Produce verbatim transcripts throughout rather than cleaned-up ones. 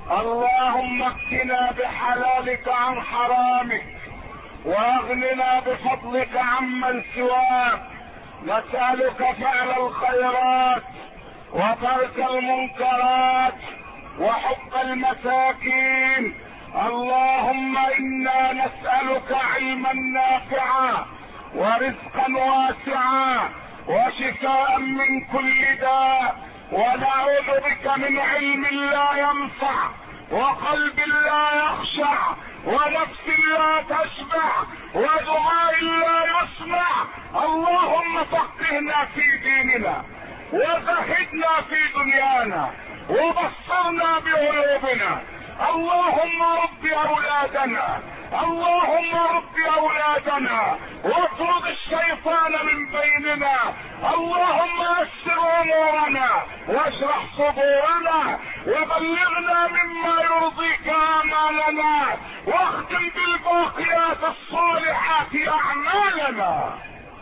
اللهم اكفنا بحلالك عن حرامك واغننا بفضلك عمن سواك. نسألك فعل الخيرات وترك المنكرات وحب المساكين. اللهم انا نسألك علما نافعا ورزقا واسعا وشفاء من كل داء، ونعوذ بك من علم لا ينفع وقلب لا يخشع ونفس لا تشبع ودعاء لا يسمع. اللهم فقهنا في ديننا وزهدنا في دنيانا وبصرنا بعيوبنا. اللهم رب اولادنا، اللهم رب اولادنا واطرد الشيطان من بيننا. اللهم يسر امورنا واشرح صدورنا وبلغنا مما يرضيك اعمالنا واختم بالباقيات الصالحات اعمالنا.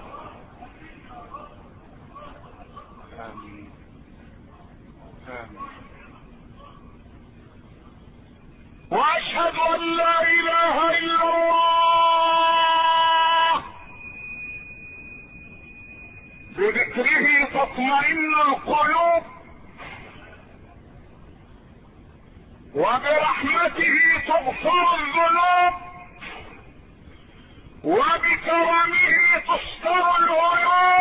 آمين آمين. واشهد ان لا اله الا الله بذكره تطمئن القلوب وبرحمته تغفر الذنوب وبكرمه تستر العيوب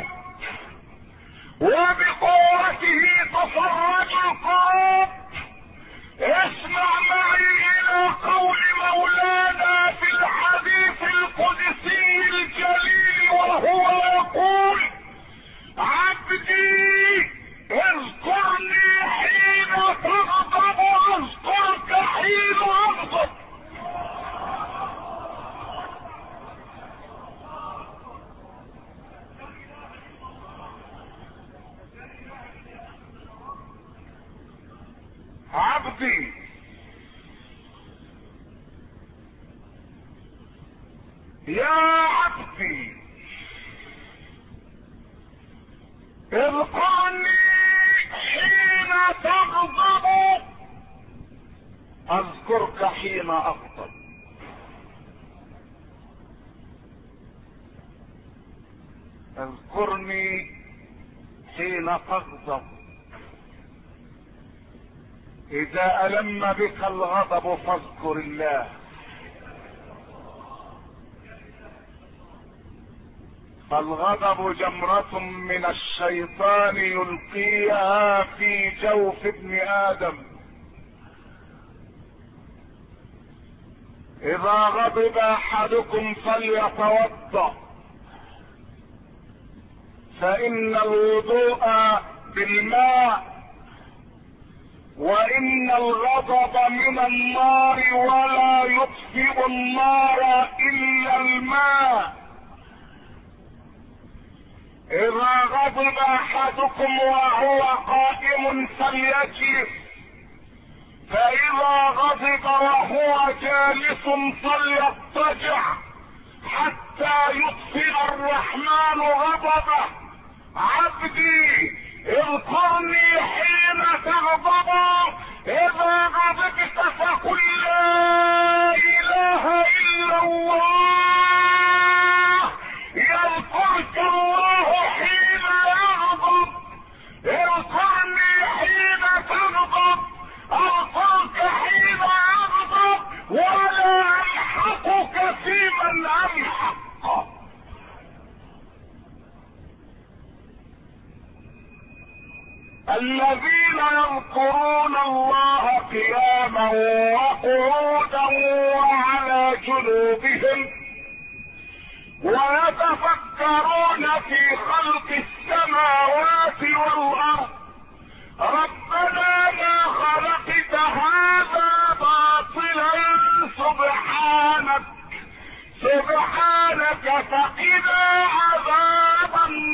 وبقوته تفرج الكروب. اسمع معي الى قول مولانا في الحديث القدسي الجليل وهو يقول: عبدي اذكرني حين تغضب اذكرك حين اغضب. عبدي يا عبدي اذكرني حين تغضب اذكرك حين اغضب. اذكرني حين تغضب. اذا الم بك الغضب فاذكر الله، فالغضب جمرة من الشيطان يلقيها في جوف ابن ادم. اذا غضب احدكم فليتوضا، فان الوضوء بالماء، وان الغضب من النار ولا يطفئ النار الا الماء. اذا غضب احدكم وهو قائم فليجلس، فاذا غضب وهو جالس فليضطجع حتى يطفئ الرحمن غضبه. عبدي اذكرني حين تغضب، اذا غضبت فقل لا اله الا الله يذكرك الله حين يغضب. اذكرني حين تغضب اذكرك حين اغضب ولا امحقك في من امحق. الذين يذكرون الله قياما وقعودا وعلى جنوبهم ويتفكرون في خلق السماوات والارض ربنا ما خلقت هذا باطلا سبحانك سبحانك فقنا عذاب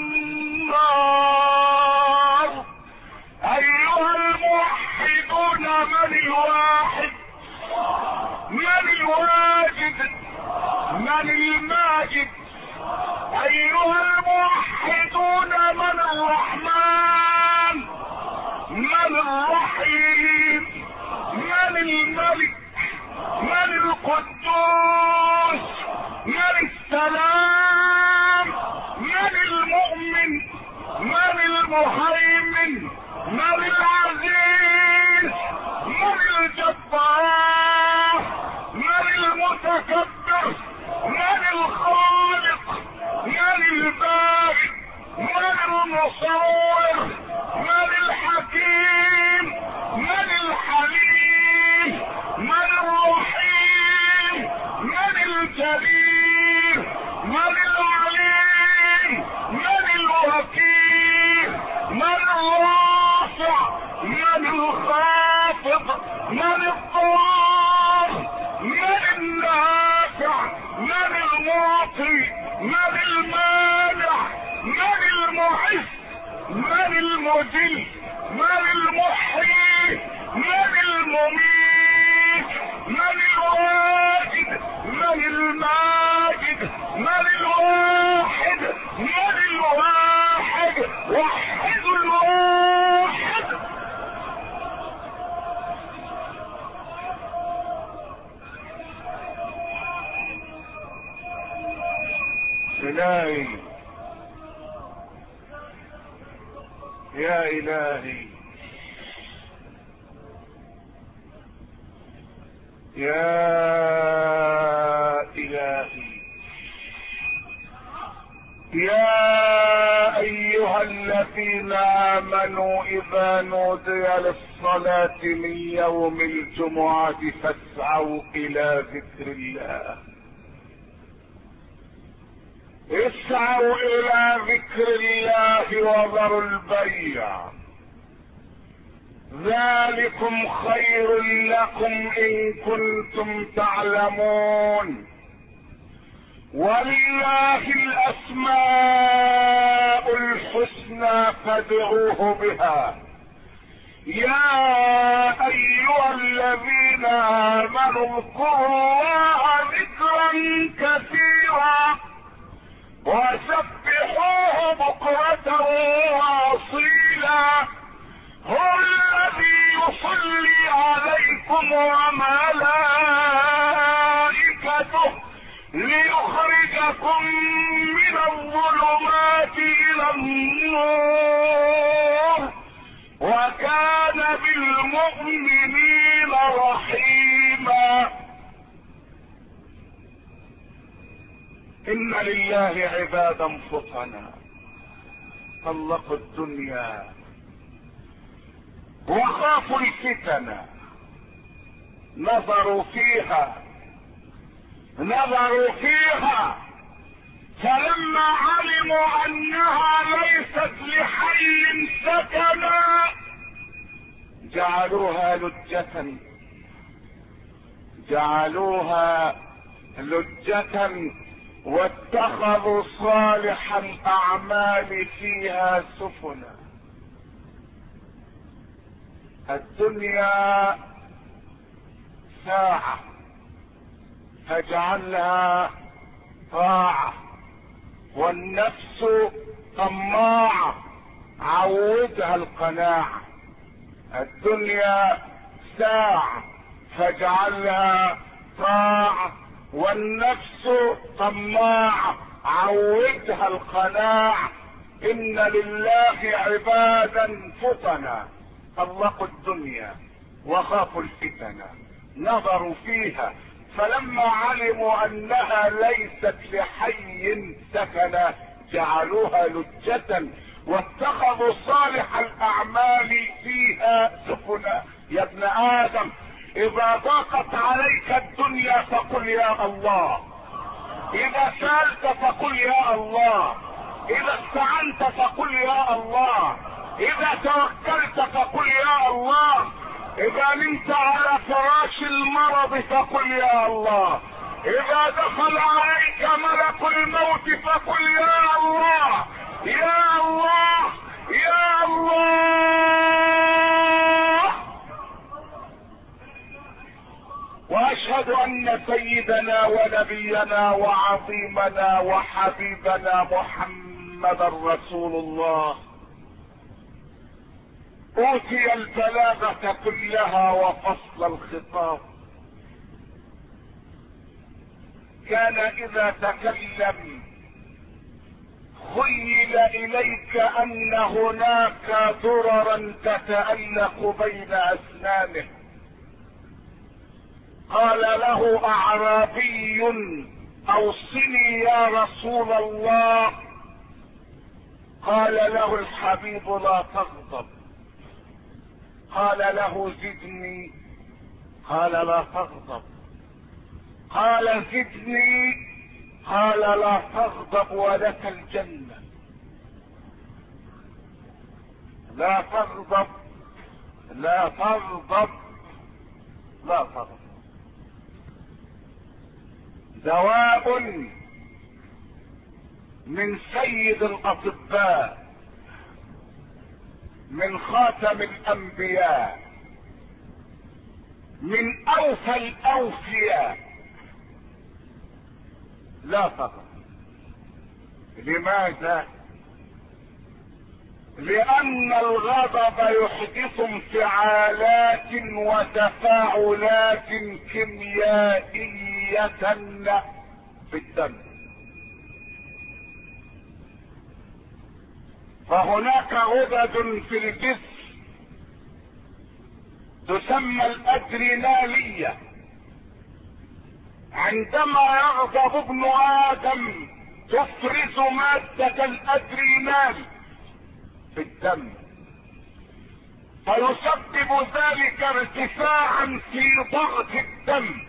النار. ايها الموحدون من الواحد من الواجد من الماجد. ايها الموحدون من الرحمن من الرحيم من الملك، من القدوس، من السلام، من المؤمن، من المهيمن، من العزيز، من الجبار، من المتكبر، من الخالق، من البارئ، من المصور، من الحكيم، من الحليم، من الرحيم، من الجليل، من العليم، من الوكيل، من الرافع، من الخافض، من الضار، من النافع، من المعطي، من المانع، من المعز، من المذل، من المحيي، من المميت، من الواجد، من الماجد، من الواحد، من الواحد، وحد الواحد. إلهي يا إلهي يا إلهي يا أيها الذين آمنوا إذا نودي للصلاة من يوم الجمعة فاسعوا إلى ذكر الله، اسعوا إلى ذكر الله وذروا البيع، ذلكم خير لكم إن كنتم تعلمون. ولله الأسماء الحسنى فادعوه بها. يا أيها الذين آمنوا اذكروا الله ذكرا كثيرا وسبحوه بكرة وأصيلا. هو الذي يصلي عليكم وملائكته ليخرجكم من الظلمات إلى النور وكان بالمؤمنين رحيما. إن لله عبادا فطنا طلقوا الدنيا وخافوا الفتن، نظروا فيها نظروا فيها فلما علموا أنها ليست لحي سكنا جعلوها لجة جعلوها لجة واتخذوا صالح الأعمال فيها سفنا. الدنيا ساعة فاجعلها طاعة، والنفس طماعة عودها القناعة. الدنيا ساعة فاجعلها طاعة، والنفس طماعة عودها القناعة. إن لله عبادا فطنا طلقوا الدنيا وخافوا الفتن، نظروا فيها فلما علموا أنها ليست لحي سكنا جعلوها لجة واتخذوا صالح الأعمال فيها سفنا. يا ابن آدم إذا ضاقت عليك الدنيا فقل يا الله، إذا سألت فقل يا الله، إذا استعنت فقل يا الله، إذا توكلت فقل يا الله، إذا نمت على فراش المرض فقل يا الله، إذا دخل عليك ملك الموت فقل يا الله يا الله يا الله. وأشهد أن سيدنا ونبينا وعظيمنا وحبيبنا محمد رسول الله اوتي البلاغة كلها وفصل الخطاب. كان اذا تكلم خيل اليك ان هناك دررا تتألق بين اسنانه. قال له اعرابي اوصني يا رسول الله. قال له الحبيب لا تغضب. قال له زدني. قال لا تغضب. قال زدني. قال لا تغضب ولك الجنة. لا تغضب لا تغضب لا تغضب. دواء من سيد الاطباء، من خاتم الانبياء، من اوفى الاوفياء. لا تغضب. لماذا؟ لان الغضب يحدث انفعالات وتفاعلات كيميائية في الدم. فهناك غدد في الجسم تسمى الادرينالية. عندما يغضب ابن ادم تفرز مادة الادرينال في الدم، فيسبب ذلك ارتفاعا في ضغط الدم،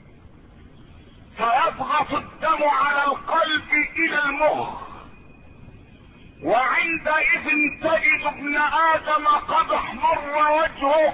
فيضغط الدم على القلب الى المخ، وعندئذ تجد ابن ادم قد احمر وجهه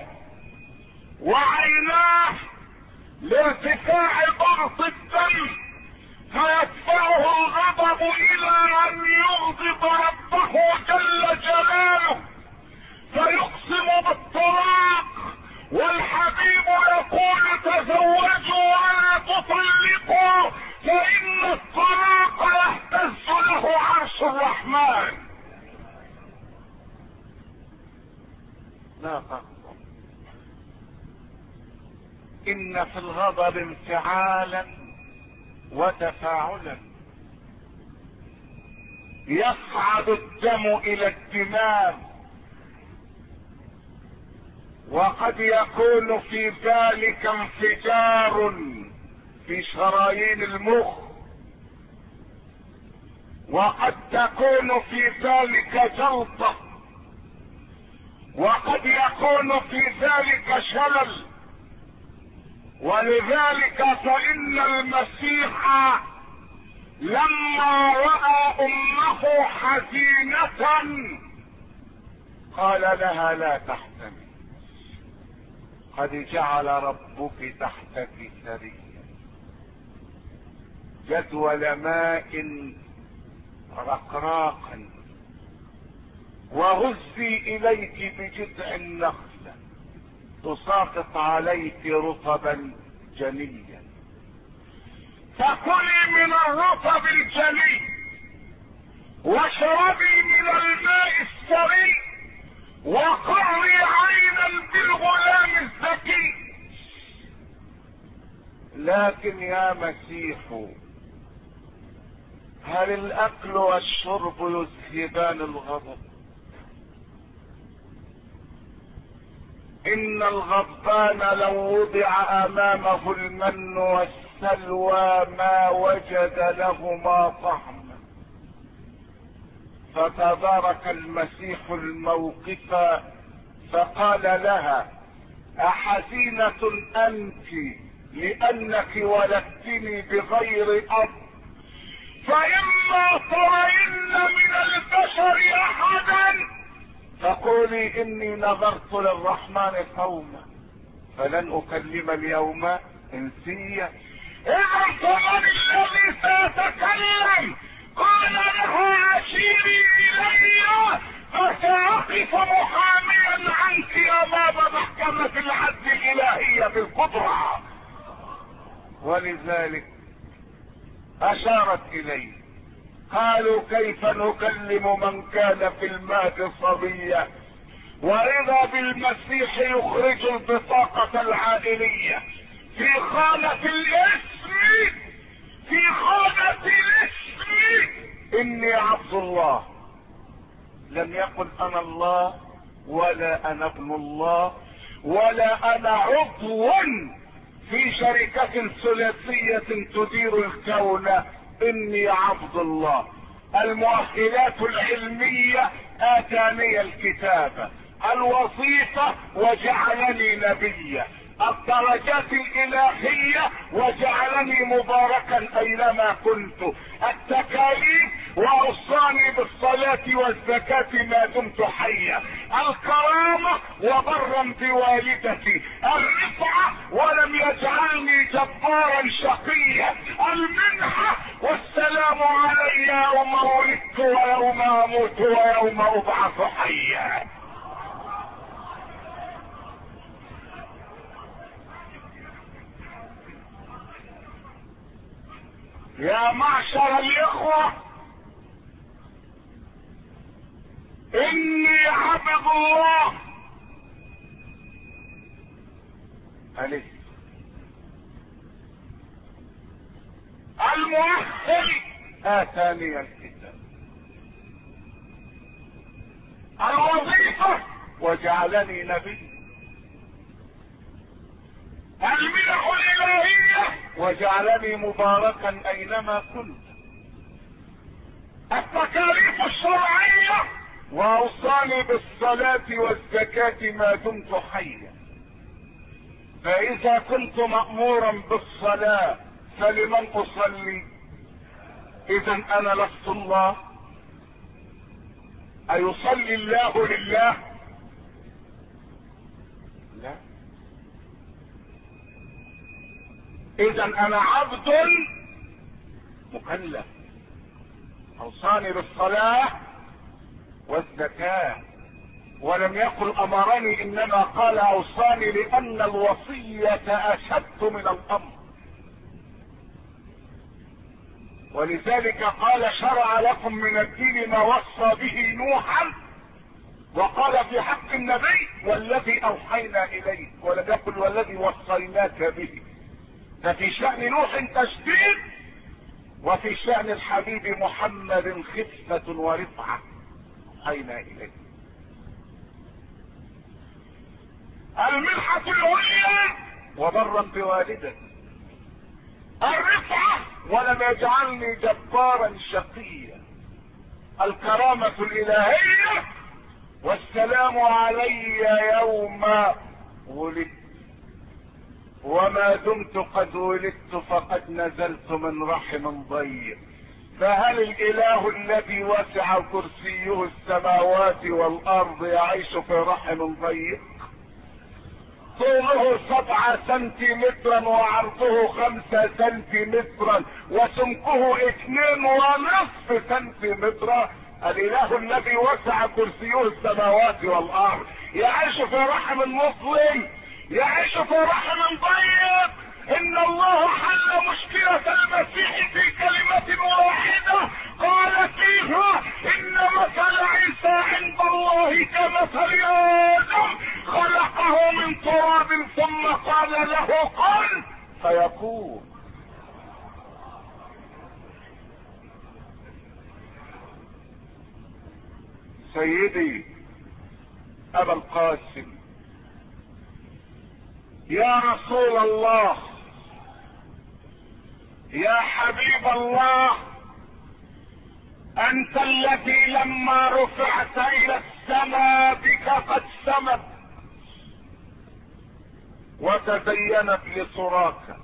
وعيناه لارتفاع ضغط الدم، فيدفعه الغضب الى ان يغضب ربه جل جلاله، فيقسم بالطلاق. والحبيب يقول تزوجوا ولا تطلقوا فان الطلاق يهتز له عرش الرحمن. لا تغضب. ان في الغضب انفعالا وتفاعلا. يصعد الدم الى الدماغ، وقد يكون في ذلك انفجار في شرايين المخ، وقد تكون في ذلك جلطة، وقد يكون في ذلك شلل. ولذلك فإن المسيح لما رأى أمه حزينة قال لها لا تحزني، قد جعل ربك تحتك سريا جدول ماء رقراقا، وهزي اليك بجذع النخلة تساقط عليك رطبا جنيا، فكلي من الرطب الجني واشربي من الماء السري وقري عينا بالغلام الذكي. لكن يا مسيح، هل الاكل والشرب يذهبان الغضب؟ ان الغضبان لو وضع امامه المن والسلوى ما وجد لهما طعما. فتدارك المسيح الموقف فقال لها احزينة انت لانك ولدتني بغير اب؟ فاما ترين من البشر احدا فقولي اني نظرت للرحمن صوما فلن اكلم اليوم انسيا. اذا فمن الذي سيتكلم؟ قال لها اشيري الي فساقف محاميا عنك امام محكمة العدل الالهية بالقدرة. ولذلك اشارت اليه. قالوا كيف نكلم من كان في المهد صبيا واذا بالمسيح يخرج البطاقة العائلية في خانة الاسم، في خانة الاسم اني عبد الله. لم يقل انا الله ولا انا ابن الله ولا انا عضو في شركة ثلاثية تدير الكون، اني عبد الله. المؤهلات العلمية اتاني الكتابة، الوظيفة وجعلني نبيا، الدرجات الالهية وجعلني مباركا اينما كنت، التكاليف واوصاني بالصلاة والزكاة ما دمت حيا، الكرامة وبرا بوالدتي، الرفعة ولم يجعلني جبارا شقيا، المنحة والسلام علي يوم ولدت ويوم اموت ويوم ابعث حيا. يا معشر الاخوة، اني عبد الله. أليس المؤهل اتاني الكتاب، الوظيفة وجعلني نبي، المنح الالهية وجعلني مباركا اينما كنت، التكاليف الشرعية واوصاني بالصلاة والزكاة ما دمت حيا. فاذا كنت مأمورا بالصلاة فلمن اصلي؟ اذا انا لست الله؟ ايصلي الله لله؟ لا. اذا انا عبد مكلف، اوصاني بالصلاة والزكاة، ولم يقل امرني، انما قال اوصاني، لان الوصية اشد من الامر. ولذلك قال شرع لكم من الدين ما وصى به نوحا، وقال في حق النبي والذي اوحينا اليك، ولم يقل والذي وصيناك به. ففي شأن نوح تشديد، وفي شأن الحبيب محمد خفة ورفعة اوحينا اليك. المنحة العليا وبرا بوالدتي، الرفعة ولم يجعلني جبارا شقيا، الكرامة الالهية والسلام علي يوم ولدت وما دمت قد ولدت فقد نزلت من رحم ضيق. فهل الاله الذي وسع كرسيه السماوات والارض يعيش في رحم ضيق؟ طوله سبعة سنتيمترا وعرضه خمسة سنتيمترا وسمكه اثنين ونصف سنتيمترا. الاله الذي وسع كرسيه السماوات والارض يعيش في رحم مسلم، يعيش في رحم ضيق. ان الله حل مشكلة المسيح في كلمة واحدة قال فيها ان مثل عيسى عند الله كمثل ادم خلقه من تراب ثم قال له كن فيكون. سيدي ابا القاسم، يا رسول الله، يا حبيب الله، انت الذي لما رفعت الى السماء بك قد سمت وتزينت لصراك.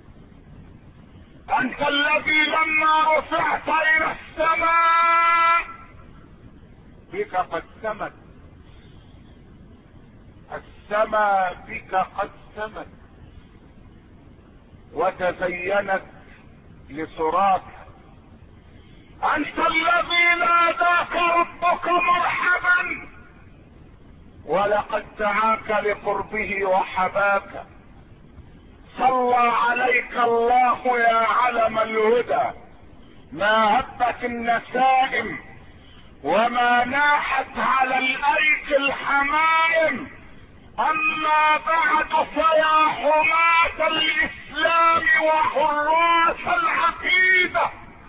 انت الذي لما رفعت الى السماء بك قد سمت، السماء بك قد سمت وتزينت لصراك. انت الذي ناداك ربك مرحبا ولقد دعاك لقربه وحباك. صلى عليك الله يا علم الهدى، ما هبت النسائم وما ناحت على الايك الحمائم. اما بعد فيا حماة الاسلام وحراس العقيدة،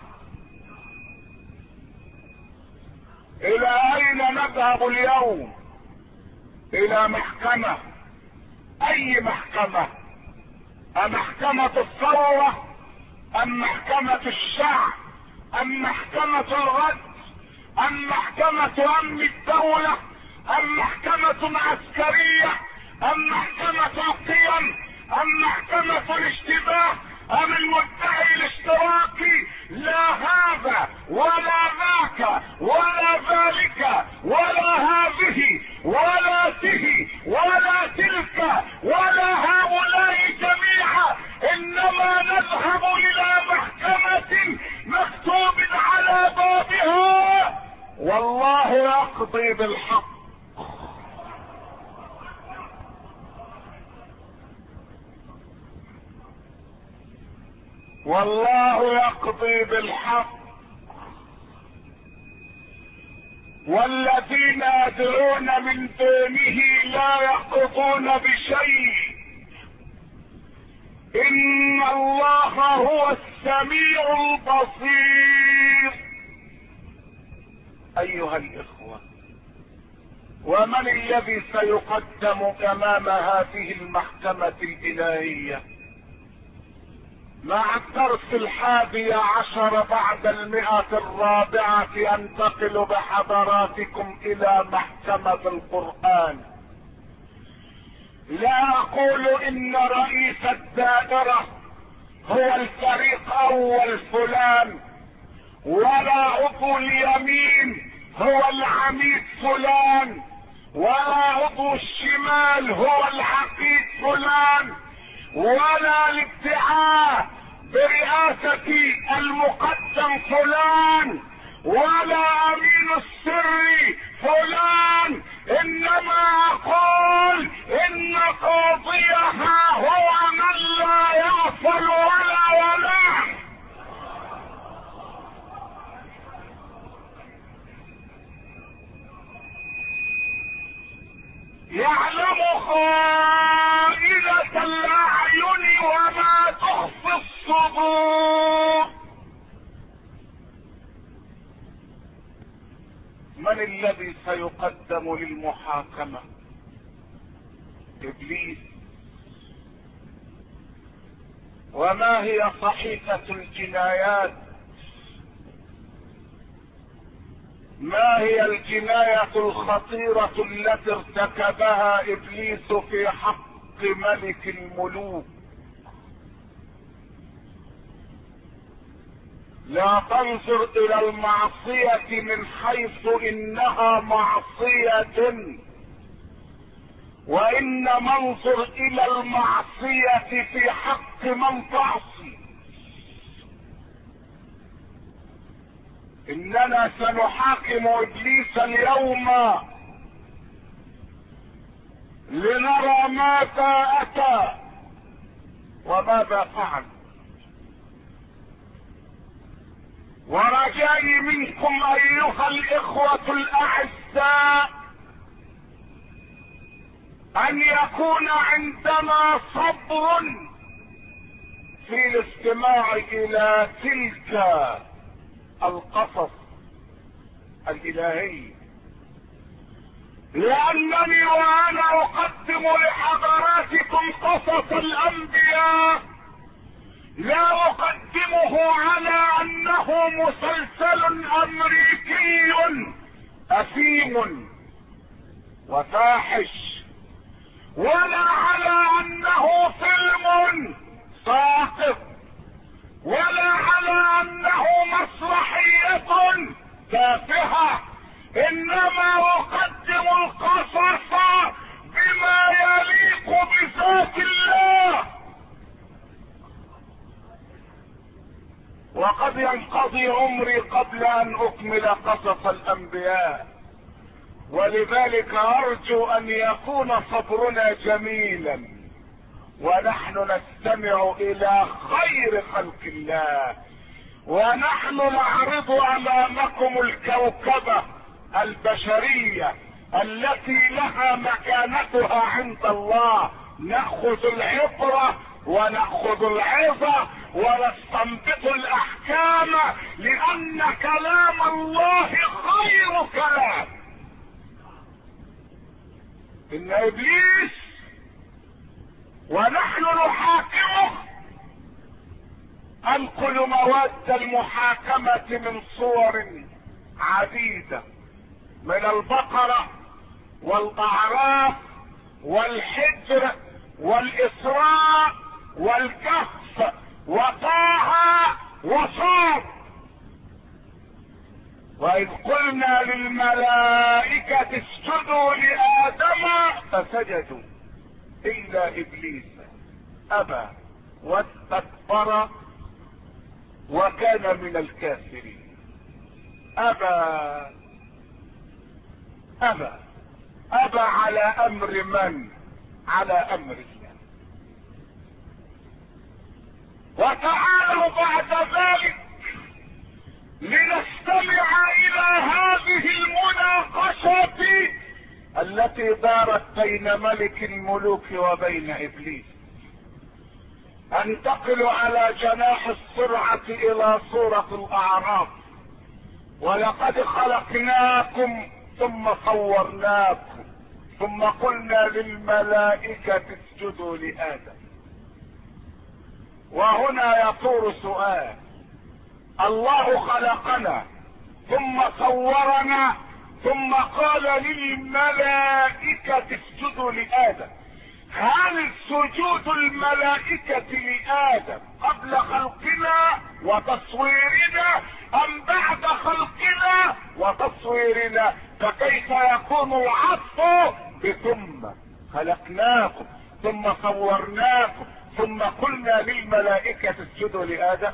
الى اين نذهب اليوم؟ الى محكمة. اي محكمة؟ امحكمة الثورة ام محكمة الشعب ام محكمة الرد ام محكمة امن الدولة ام محكمة عسكرية ام محكمة القيم ام محكمة الاشتباه ام المدعي الاشتراكي؟ لا هذا ولا ذاك ولا ذلك ولا هذه ولا ته ولا تلك ولا هؤلاء جميعا، انما نذهب الى محكمة مكتوب على بابها والله يقضي بالحق. والله يقضي بالحق، والذين يدعون من دونه لا يقضون بشيء، ان الله هو السميع البصير. ايها الاخوة، ومن الذي سيقدم امام هذه المحكمة الالهية؟ مع الدرس الحادي عشر بعد المئة الرابعة انتقل بحضراتكم الى محكمة القرآن. لا اقول ان رئيس الدائرة هو الفريق اول فلان، ولا عضو اليمين هو العميد فلان، ولا عضو الشمال هو العقيد فلان، ولا الادعاء برئاسة المقدم فلان، ولا امين السر فلان، انما اقول ان قاضيها هو من لا يغفل ولا ينام. يعلم خائنة الاعين وما تخفي الصدور. من الذي سيقدم للمحاكمة؟ ابليس. وما هي صحيفة الجنايات؟ ما هي الجناية الخطيرة التي ارتكبها ابليس في حق ملك الملوك؟ لا تنظر الى المعصية من حيث انها معصية، وانما انظر الى المعصية في حق من تعصي. اننا سنحاكم ابليس اليوم لنرى ماذا اتى وماذا فعل. ورجائي منكم ايها الاخوة الاعزاء ان يكون عندنا صبر في الاستماع الى تلك القصص الالهي، لانني وانا اقدم لحضراتكم قصص الانبياء لا اقدمه على انه مسلسل امريكي اثيم وفاحش، ولا على انه فيلم ساقط، ولا على انه مسرحية تافهة، انما اقدم القصص بما يليق بذات الله. وقد ينقضي عمري قبل ان اكمل قصص الانبياء، ولذلك ارجو ان يكون صبرنا جميلا ونحن نستمع الى خير خلق الله، ونحن نعرض امامكم الكوكبة البشرية التي لها مكانتها عند الله، نأخذ العبرة ونأخذ العظة ونستنبط الأحكام، لأن كلام الله خير كلام. إن إبليس ونحن نحاكمه أنقل مواد المحاكمة من صور عديدة، من البقرة والأعراف والحجر والإسراء والكهف وطه وصاد. وإذ قلنا للملائكة اسجدوا لآدم فسجدوا إلا إبليس أبى واستكبر وكان من الكافرين. أبى أبى أبى على أمر من؟ على أمر الله. وتعالوا بعد ذلك لنستمع إلى هذه المناقشة التي دارت بين ملك الملوك وبين إبليس. انتقل على جناح السرعة إلى سورة الأعراف. ولقد خلقناكم ثم صورناكم ثم قلنا للملائكة اسجدوا لآدم. وهنا يطور سؤال: الله خلقنا ثم صورنا ثم قال للملائكة اسجدوا لآدم. هل سجود الملائكة لآدم قبل خلقنا وتصويرنا أم بعد خلقنا وتصويرنا؟ فكيف يكون العطف بثم خلقناكم ثم صورناكم ثم قلنا للملائكة اسجدوا لآدم؟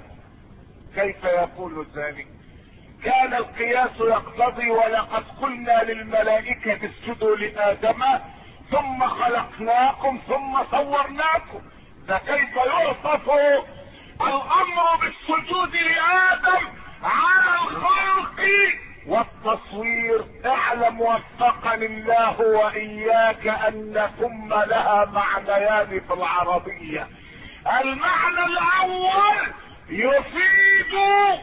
كيف يقول ذلك؟ كان القياس يقتضي ولقد قلنا للملائكة اسجدوا لآدم ثم خلقناكم ثم صورناكم. فكيف يعطف الامر بالسجود لآدم على الخلق والتصوير؟ اعلم وفقني الله واياك ان ثم لها معنيان في العربية. المعنى الاول يفيد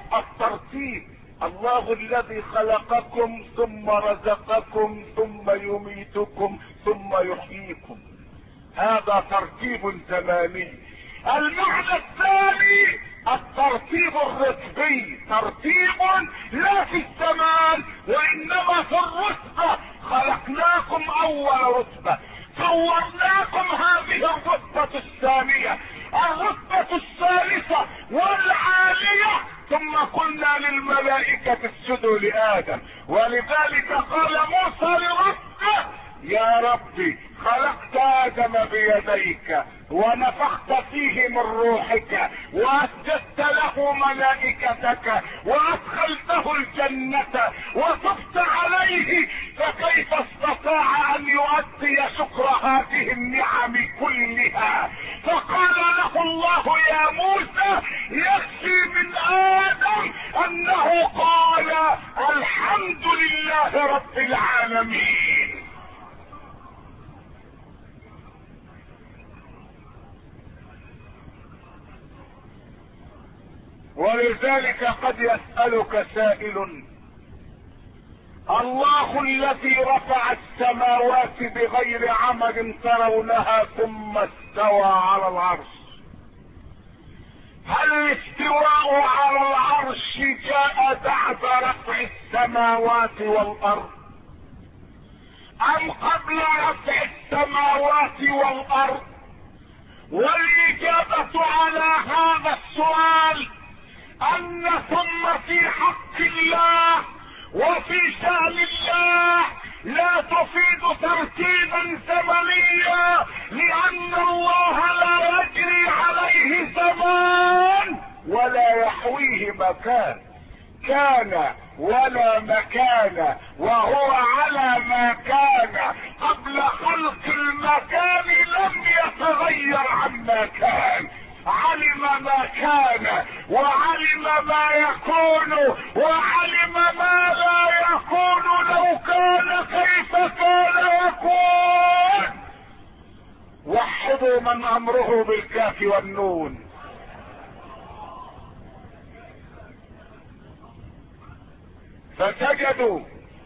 الترتيب، الله الذي خلقكم ثم رزقكم ثم يميتكم ثم يحييكم، هذا ترتيب زماني. المعنى الثاني الترتيب الرتبي، ترتيب لا في الزمان وانما في الرتبة. خلقناكم اول رتبة، صورناكم هذه الرتبة الثانية، الرتبة الثالثة والعالية، ثم قلنا للملائكة اسجدوا لآدم. ولذلك قال موسى لربه: يا ربي خلقت آدم بيديك ونفخت فيه من روحك وأسجدت له ملائكتك وأدخلته الجنة وطفت عليه، فكيف استطاع أن يؤدي شكر هذه النعم كلها؟ فقال له الله: يا موسى يكفي من آدم أنه قال الحمد لله رب العالمين. ولذلك قد يسألك سائل: الله الذي رفع السماوات بغير عمد ترونها ثم استوى على العرش، هل الاستواء على العرش جاء بعد رفع السماوات والارض ام قبل رفع السماوات والارض؟ والاجابة على هذا السؤال ان ثم في حق الله وفي شأن الله لا تفيد ترتيبا زمنيا، لان الله لا يجري عليه زمان ولا يحويه مكان، كان ولا مكان وهو على ما كان قبل خلق المكان، لم يتغير عما كان. علم ما كان وعلم ما يكون وعلم ما لا يكون، لو كان كيف كان يكون. وحدوا من امره بالكاف والنون. فسجدوا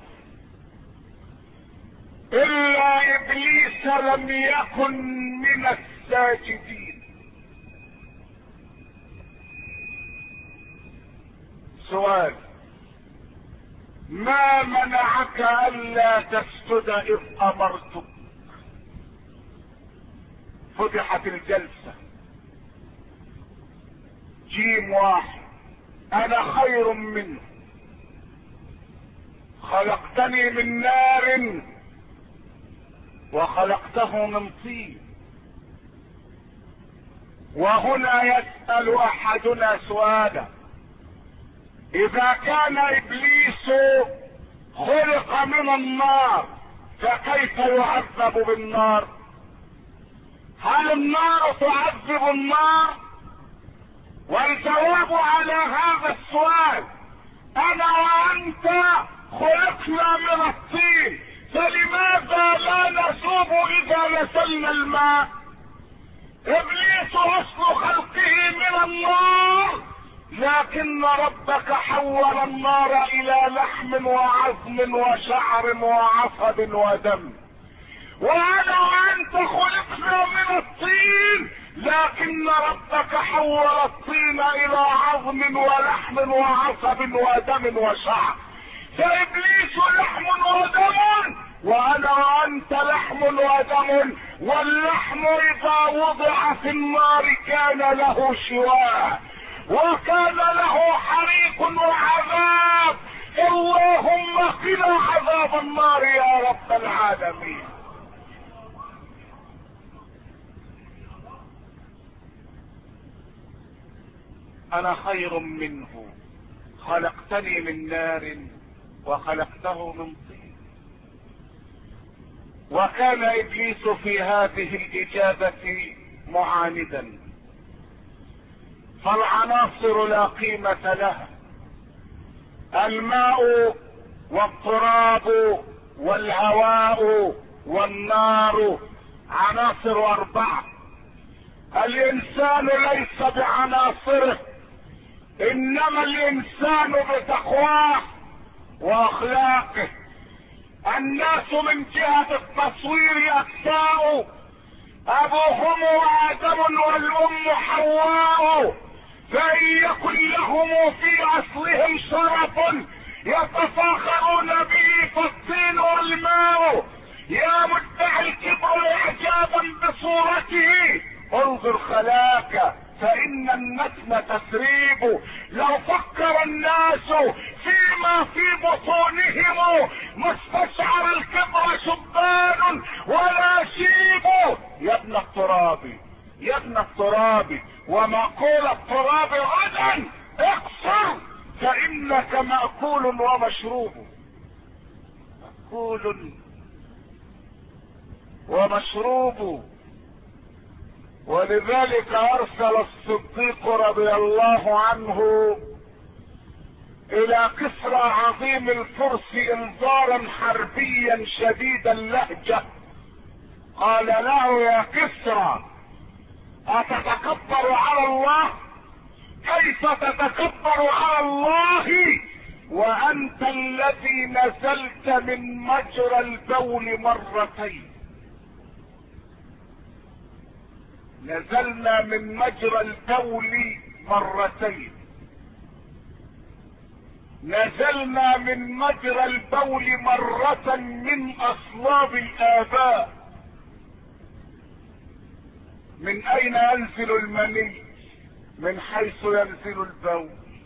الا ابليس لم يكن من الساجدين. سؤال: ما منعك الا تسجد اذ امرتك؟ فتحت الجلسة. جيم واحد: انا خير منه، خلقتني من نار وخلقته من طين. وهنا يسأل احدنا سؤالا: اذا كان ابليس خلق من النار فكيف يعذب بالنار؟ هل النار تعذب النار؟ والجواب على هذا السؤال: انا وانت خلقنا من الطين، فلماذا لا نذوب اذا نزلنا الماء؟ ابليس اصل خلقه من النار، لكن ربك حول النار الى لحم وعظم وشعر وعصب ودم. وانا وانت خلقنا من الطين، لكن ربك حول الطين الى عظم ولحم وعصب ودم وشعر. فابليس لحم ودم، وانا وانت لحم ودم، واللحم اذا وضع في النار كان له شواء وكان له حريق وعذاب. اللهم قنا عذاب النار يا رب العالمين. انا خير منه، خلقتني من نار وخلقته من طين. وكان ابليس في هذه الاجابة معاندا، فالعناصر لا قيمة لها. الماء والتراب والهواء والنار عناصر اربعة. الانسان ليس بعناصره، انما الانسان بتقواه واخلاقه. الناس من جهة التصوير اجزاء، ابوهم ادم والام حواء، فان يكن لهم في اصلهم شرف يتفاخرون به فالطين والماء. يا مدعي الكبر اعجابا بصورته انظر خلاك فان النتن تسريب. لو فكر الناس فيما في بطونهم ما استشعر الكبر شبان ولا شيب. يا ابن التراب يا ابن التراب، ومأكول التراب غدا اقصر فانك مأكول ومشروب. مأكول ومشروب. ولذلك ارسل الصديق رضي الله عنه الى كسرى عظيم الفرس انذارا حربيا شديد اللهجة. قال له: يا كسرى، اتتكبر على الله؟ كيف تتكبر على الله وانت الذي نزلت من مجرى البول مرتين؟ نزلنا من مجرى البول مرتين، نزلنا من مجرى البول مرة من اصلاب الاباء. من اين ينزل المني؟ من حيث ينزل البول.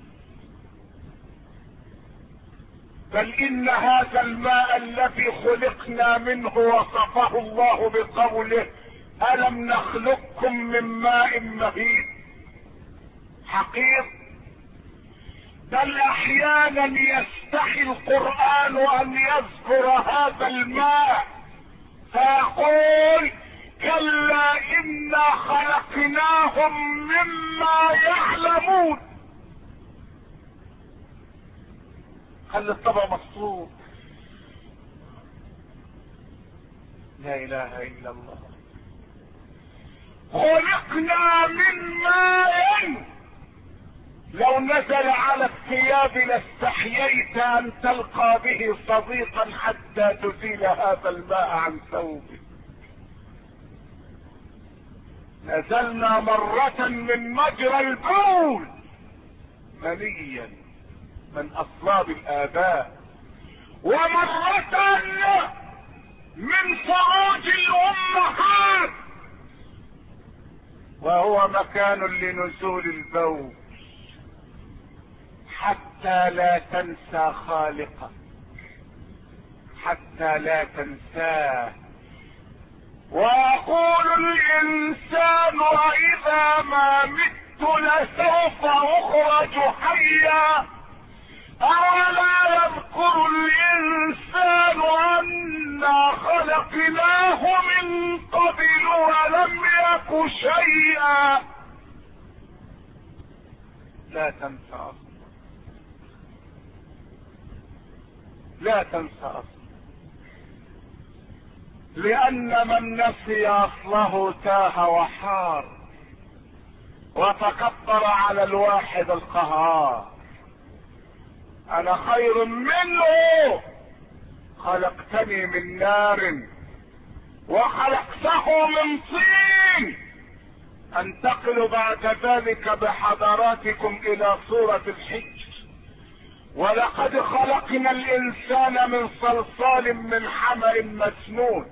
بل ان هذا الماء الذي خلقنا منه وصفه الله بقوله: ألم نخلقكم من ماء مهين. حقيق. بل احيانا يستحي القرآن ان يذكر هذا الماء فيقول: كلا إنا خلقناهم مما يعلمون. خلي الطبق مصروف. لا اله الا الله. خلقنا من ماء لو نزل على الثياب لاستحييت ان تلقى به صديقا حتى تزيل هذا الماء عن ثوبك. نزلنا مرة من مجرى البول منيا من اصلاب الاباء، ومرة من فروج الامهات، وهو مكان لنزول البول، حتى لا تنسى خالقك، حتى لا تنساه. ويقول الانسان واذا ما مت لسوف اخرج حيا، اولا يذكر الانسان انا خلقناه من قبل ولم يك شيئا. لا تنسى اصلا، لا تنسى اصلا، لان من نسي اصله تاه وحار وتكبر على الواحد القهار. انا خير منه، خلقتني من نار وخلقته من طين. انتقل بعد ذلك بحضراتكم الى سورة الحجر. ولقد خلقنا الانسان من صلصال من حمأ مسنون،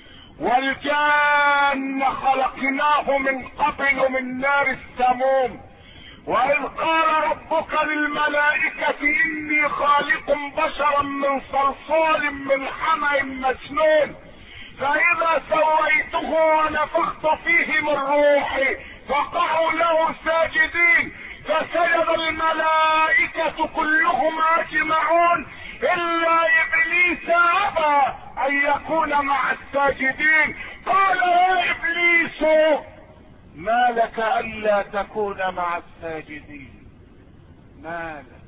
والجان خلقناه من قبل من نار السموم. وإذ قال ربك للملائكة إني خالق بشرا من صلصال من حمأ مسنون، فإذا سويته ونفخت فيه من روحي فقعوا له ساجدين، فسجد الملائكة كلهم أجمعون إلا إبليس أبى أن يكون مع الساجدين. قال يا إبليس ما لك ألا تكون مع الساجدين؟ ما لك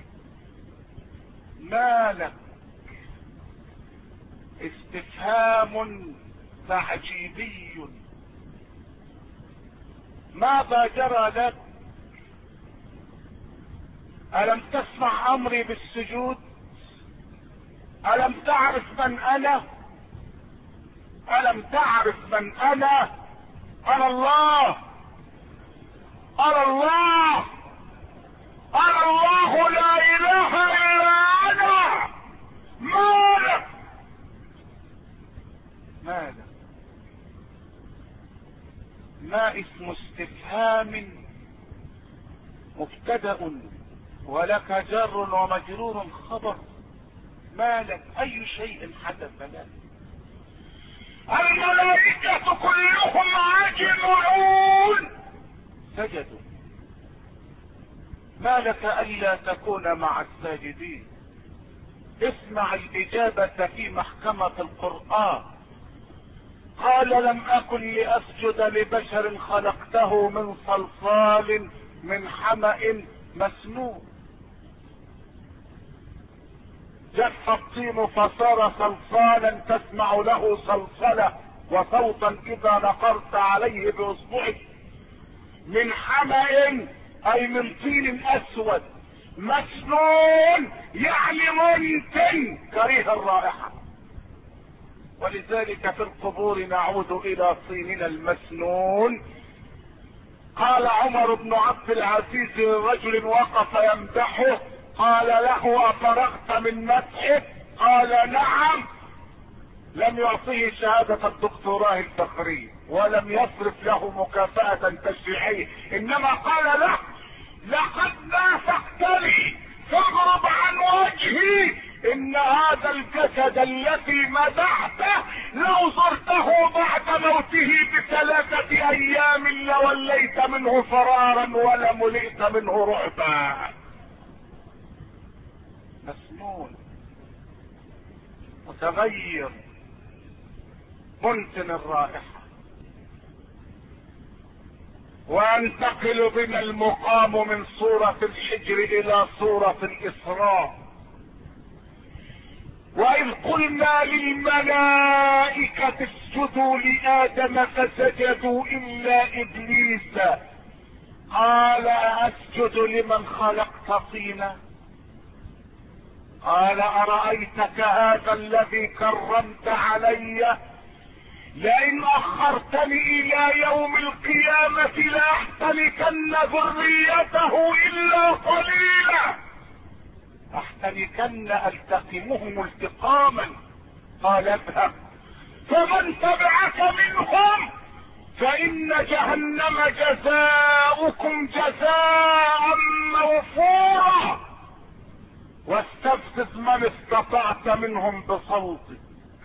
ما لك استفهام تعجيبي. ماذا جرى لك؟ ألم تسمع أمري بالسجود؟ ألم تعرف من أنا؟ ألم تعرف من أنا؟ أنا الله، أنا الله، أنا الله لا إله إلا أنا. مالك مالك ما اسم استفهام مبتدأ ولك جر ومجرور خبر. مالك؟ أي شيء حدث لك؟ الملائكة كلهم أجمعون سجدوا. ما لك ألا تكون مع الساجدين؟ اسمع الإجابة في محكمة القرآن. قال لم أكن لأسجد لبشر خلقته من صلصال من حمأ مسنون. جف الطين فصار صلصالا تسمع له صلصلة وصوتا اذا نقرت عليه باصبعك. من حمأ اي من طين اسود، مسنون يعني منتن كريه الرائحة. ولذلك في القبور نعود الى طيننا المسنون. قال عمر بن عبد العزيز لرجل وقف يمدحه قال له افرغت من مدحه؟ قال نعم. لم يعطيه شهادة الدكتوراه الفخرية ولم يصرف له مكافأة تشريعية، انما قال له لقد نافقتني فاغرب عن وجهي، ان هذا الجسد الذي مدحته لو زرته بعد موته بثلاثة ايام لوليت منه فرارا ولملئت منه رعبا. مسنون متغير منتن الرائحة. وينتقل بنا المقام من سورة الحجر الى سورة الاسراء. وإذ قلنا للملائكة اسجدوا لآدم فسجدوا إلا إبليس قال أسجد لمن خلقت طينا قال أرأيتك هذا الذي كرمت علي لئن أخرتني إلى يوم القيامة لأحتنكن ذريته إلا قليلا. أحتنكن ألتقمهم التقاما. قال اذهب فمن تبعك منهم فإن جهنم جزاؤكم جزاء موفورا واستفزز من استطعت منهم بصوتك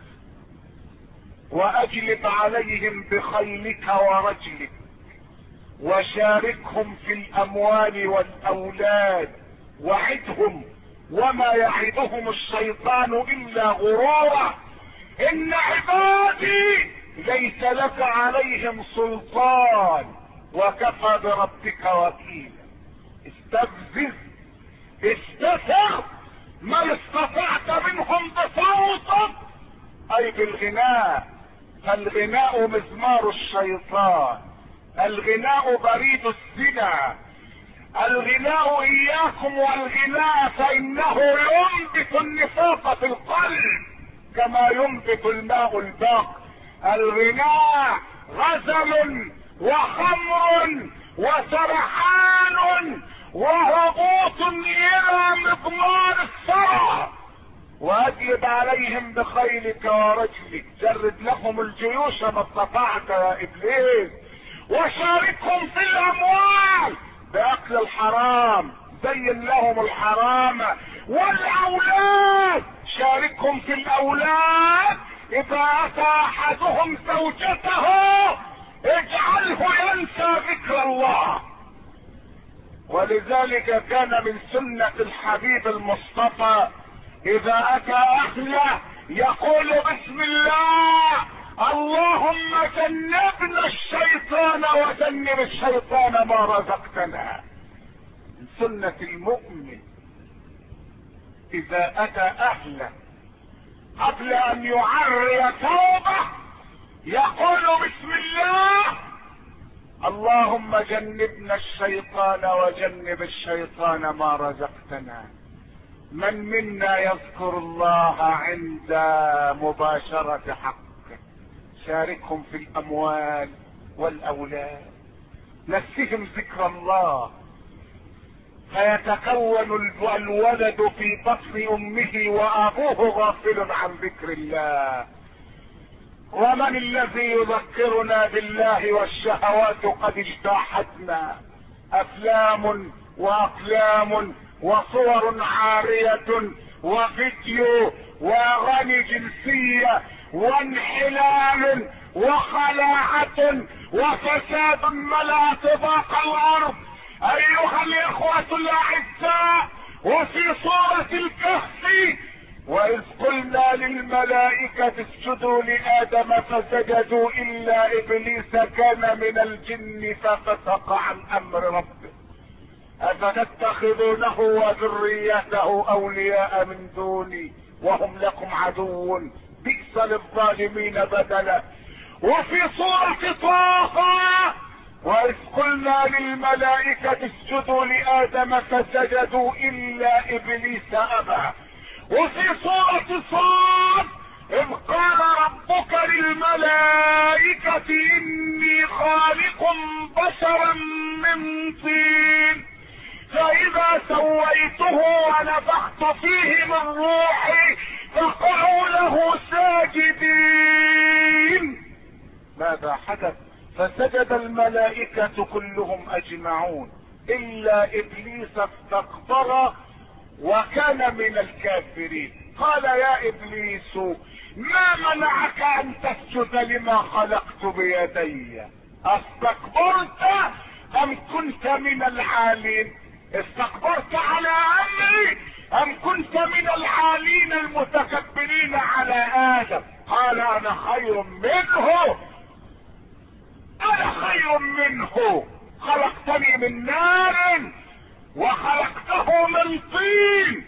وأجلب عليهم بخيلك ورجلك وشاركهم في الأموال والأولاد وعدهم وما يعدهم الشيطان إلا غرورا إن عبادي ليس لك عليهم سلطان وكفى بربك وكيلا. استفزز استفر من استطعت منهم بصوتك أي بالغناء، فالغناء مزمار الشيطان، الغناء بريد الزنا، الغناء إياكم والغناء فإنه ينبت النفاق في القلب كما ينبت الماء الباق. الغناء غزل وخمر وسرحان وهبوط إلى مضمار الثرى واجلب عليهم بخيلك ورجلك. جرد لهم الجيوش ما استطعت يا إبليس وشاركهم في الأموال بأكل الحرام، زين لهم الحرام والأولاد، شاركهم في الأولاد. إذا أتى أحدهم زوجته اجعله ينسى ذكر الله. ولذلك كان من سنة الحبيب المصطفى إذا أتى أهله يقول بسم الله اللهم جنبنا الشيطان وجنب الشيطان ما رزقتنا. من سنة المؤمن إذا أتى أهله قبل أن يعري توبة يقول بسم الله اللهم جنبنا الشيطان وجنب الشيطان ما رزقتنا. من منا يذكر الله عند مباشرة حقه؟ شاركهم في الأموال والأولاد، نسهم ذكر الله فيتكون الولد في بطن أمه وأبوه غافل عن ذكر الله. ومن الذي يذكرنا بالله والشهوات قد اجتاحتنا؟ أفلام وأقلام وصور عارية وفيديو واغاني جنسية وانحلال وخلاعة وفساد ملا طباق الارض. ايها الاخوة الاعزاء، وفي سورة الكهف واذ قلنا للملائكة اسجدوا لآدم فسجدوا الا ابليس كان من الجن ففسق عن امر ربه افتتخذونه وذريته اولياء من دوني وهم لكم عدو بئس للظالمين بدلا. وفي سورة طه واذ قلنا للملائكة اسجدوا لآدم فسجدوا الا ابليس ابى. وفي سورة صاد اذ قال ربك للملائكة اني خالق بشرا من طين فاذا سويته ونفخت فيه من روحي فقعوا له ساجدين. ماذا حدث؟ فسجد الملائكة كلهم اجمعون الا ابليس استكبر وكان من الكافرين. قال يا ابليس ما منعك ان تسجد لما خلقت بيدي؟ استكبرت ام كنت من العالين؟ استكبرت على امري ام كنت من العالين المتكبرين على ادم؟ قال انا خير منه، انا خير منه، خلقتني من نار وخلقته من طين.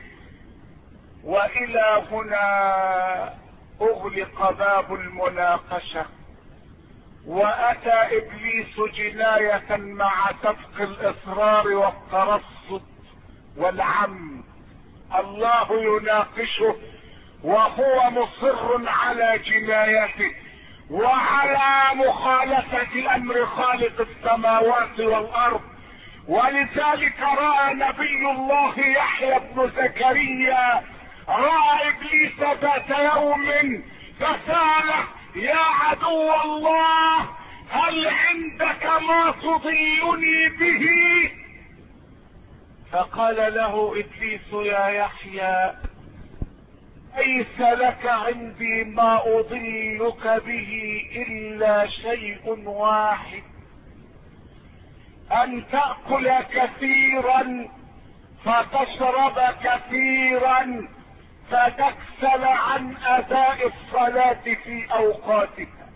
والى هنا اغلق باب المناقشة، واتى ابليس جناية مع سبق الاصرار والترصد والعم. الله يناقشه وهو مصر على جنايته وعلى مخالفة امر خالق السماوات والارض. ولذلك رأى نبي الله يحيى بن زكريا رأى ابليس ذات يوم فسأله: يا عدو الله، هل عندك ما تضيني به؟ فقال له ابليس: يا يحيى، ليس لك عندي ما اضلك به الا شيء واحد، ان تأكل كثيرا فتشرب كثيرا فتكسل عن اداء الصلاة في اوقاتها.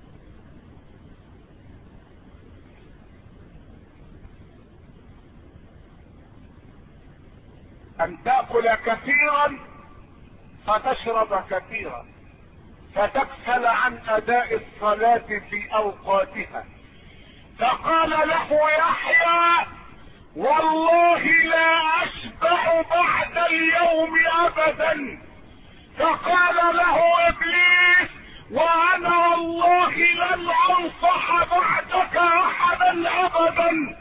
ان تأكل كثيرا فتشرب كثيرا فتكسل عن اداء الصلاة في اوقاتها. فقال له يحيى: والله لا اشبع بعد اليوم ابدا. فقال له ابليس: وانا والله لن انصح بعدك احدا ابدا.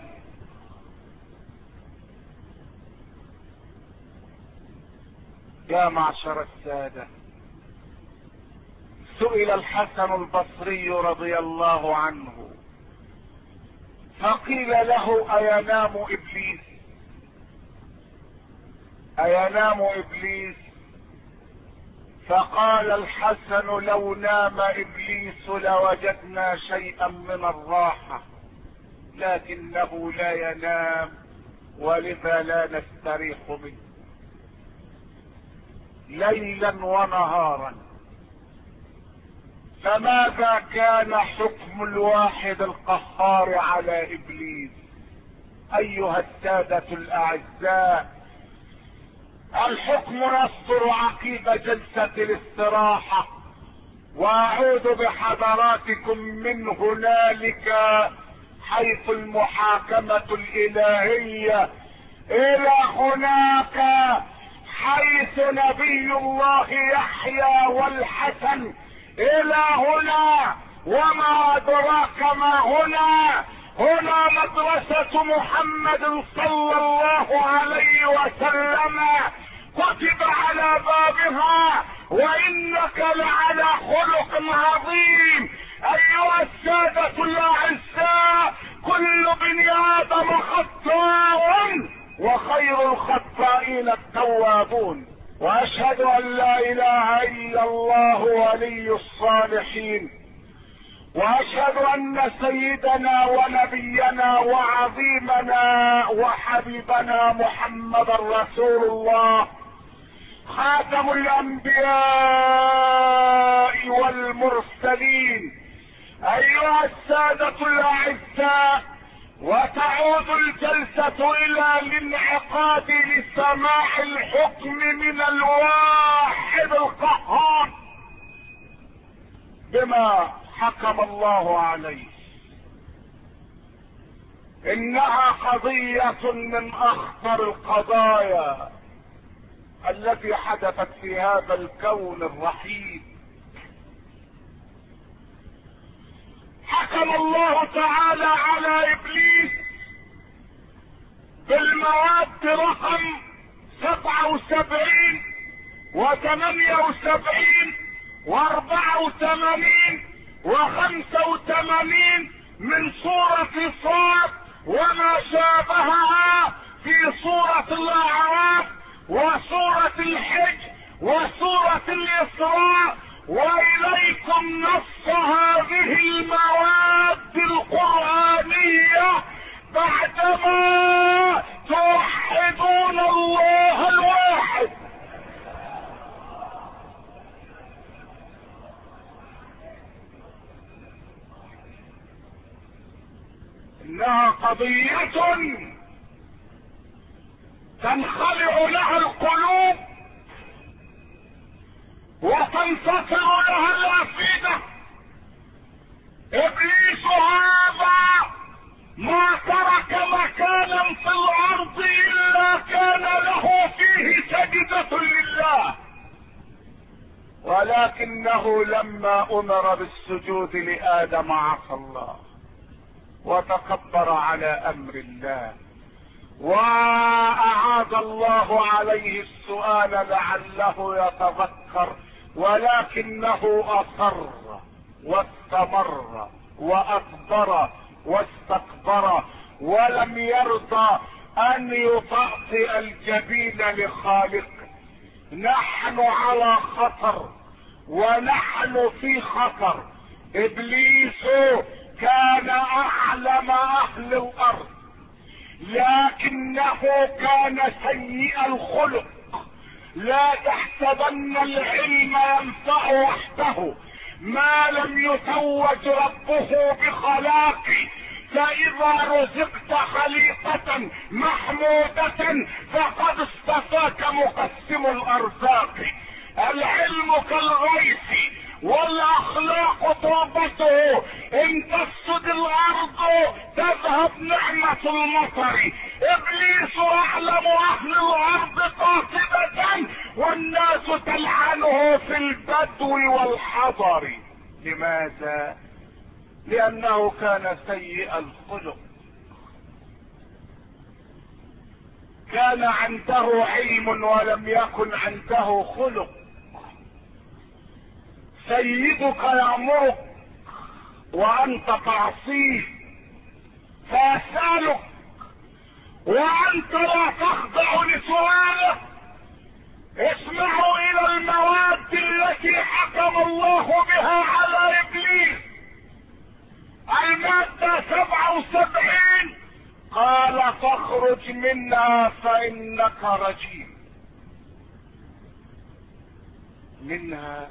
يا معشر السادة، سئل الحسن البصري رضي الله عنه فقيل له: اينام ابليس؟ اينام ابليس؟ فقال الحسن: لو نام ابليس لوجدنا شيئا من الراحة، لكنه لا ينام ولذا لا نستريح منه ليلا ونهارا. فماذا كان حكم الواحد القهار على ابليس؟ ايها السادة الاعزاء، الحكم يصدر عقيب جلسة الاستراحة، واعود بحضراتكم من هنالك حيث المحاكمة الالهية الى هناك حيث نبي الله يحيى والحسن الى هنا. وما ادراك ما هنا؟ هنا مدرسة محمد صلى الله عليه وسلم كتب على بابها: وانك لعلى خلق عظيم. ايها السادة الاعزاء، كل بني ادم خطاء وخير الخطائين التوابون. واشهد ان لا اله الا الله ولي الصالحين، واشهد ان سيدنا ونبينا وعظيمنا وحبيبنا محمد رسول الله خاتم الانبياء والمرسلين. ايها السادة الاعزاء، وتعود الجلسة الى الانعقاد لسماع الحكم من الواحد القهار بما حكم الله عليه. انها قضية من اخطر القضايا التي حدثت في هذا الكون الرحيم. حكم الله تعالى على ابليس بالمواد رقم سبعة وسبعين وثمانية وسبعين واربعة وثمانين وخمسة وثمانين من سورة صاد وما شابهها في سورة الاعراف وسورة الحج وسورة الاسراء، واليكم نص هذه المواد القرآنية بعدما توحدون الله الواحد. انها قضية تنخلع لها القلوب وتنتصر لها الافئدة. ابليس هذا ما ترك مكانا في الارض الا كان له فيه سجدة لله، ولكنه لما امر بالسجود لادم عصى الله وتكبر على امر الله، واعاد الله عليه السؤال لعله يتذكر، ولكنه اصر واستمر واكبر واستكبر ولم يرضى ان يطأطئ الجبين لخالقه. نحن على خطر ونحن في خطر. ابليس كان اعلم اهل الارض، لكنه كان سيء الخلق. لا تحسبن العلم ينفع وحده ما لم يتوج ربه بخلاقه، فاذا رزقت خليقة محمودة فقد اصطفاك مقسم الارزاق. العلم كالغيث والاخلاق تربته، ان تفسد الارض تذهب نعمة المطر. ابليس اعلم اهل الارض قاطبة والناس تلعنه في البدو والحضر. لماذا؟ لانه كان سيء الخلق، كان عنده علم ولم يكن عنده خلق. سيدك يأمرك وانت تعصيه فيسألك وانت لا تخضع لسؤاله. اسمعوا الى المواد التي حكم الله بها على ابليس. المادة سبعة وسبعين قال فاخرج منها فانك رجيم. منها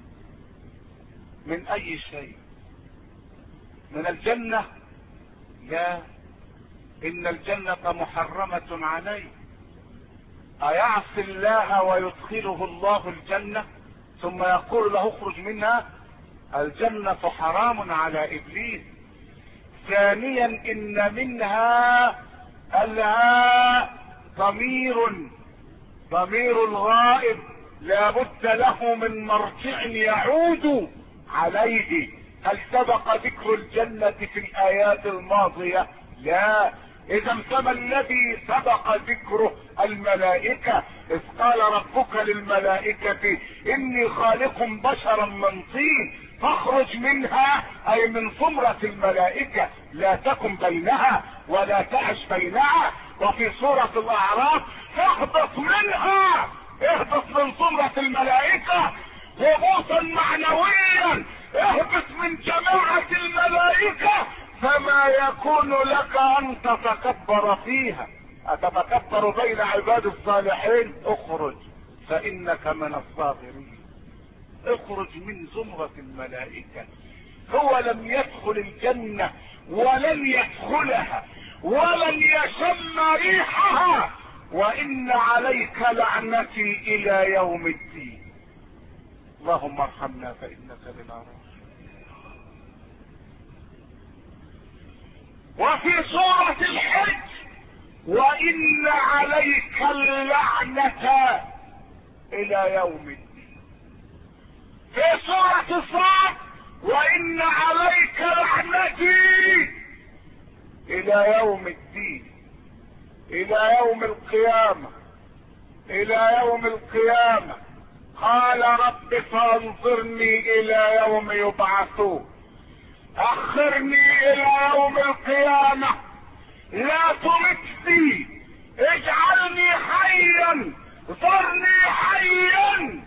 من اي شيء؟ من الجنة؟ لا، ان الجنة محرمة عليه. ايعصي الله ويدخله الله الجنة ثم يقول له اخرج منها؟ الجنة حرام على ابليس. ثانيا ان منها الهاء ضمير ضمير الغائب لا بد له من مرجع يعود عليه. هل سبق ذكر الجنة في الايات الماضية؟ لا. اذا فما الذي سبق ذكره؟ الملائكة، اذ قال ربك للملائكة اني خالق بشرا من طين فاخرج منها، اي من ثمرة الملائكة، لا تكن بينها ولا تعش بينها. وفي سورة الاعراف فاهبط منها، اهبط من ثمرة الملائكة هبوطا معنويا، اهبط من جماعة الملائكة، فما يكون لك ان تتكبر فيها. اتتكبر بين عباد الصالحين؟ اخرج فانك من الصاغرين. اخرج من زمرة الملائكة. هو لم يدخل الجنة ولن يدخلها ولن يشم ريحها، وان عليك لعنتي الى يوم الدين. اللهم ارحمنا فانك بنا راحم. وفي سورة الحج وان عليك اللعنة الى يوم الدين. في سورة الصاد وان عليك لعنتي الى يوم الدين، الى يوم القيامة، الى يوم القيامة. قال رب فانظرني الى يوم يبعثون، اخرني الى يوم القيامة، لا تمتني، اجعلني حيا، ذرني حيا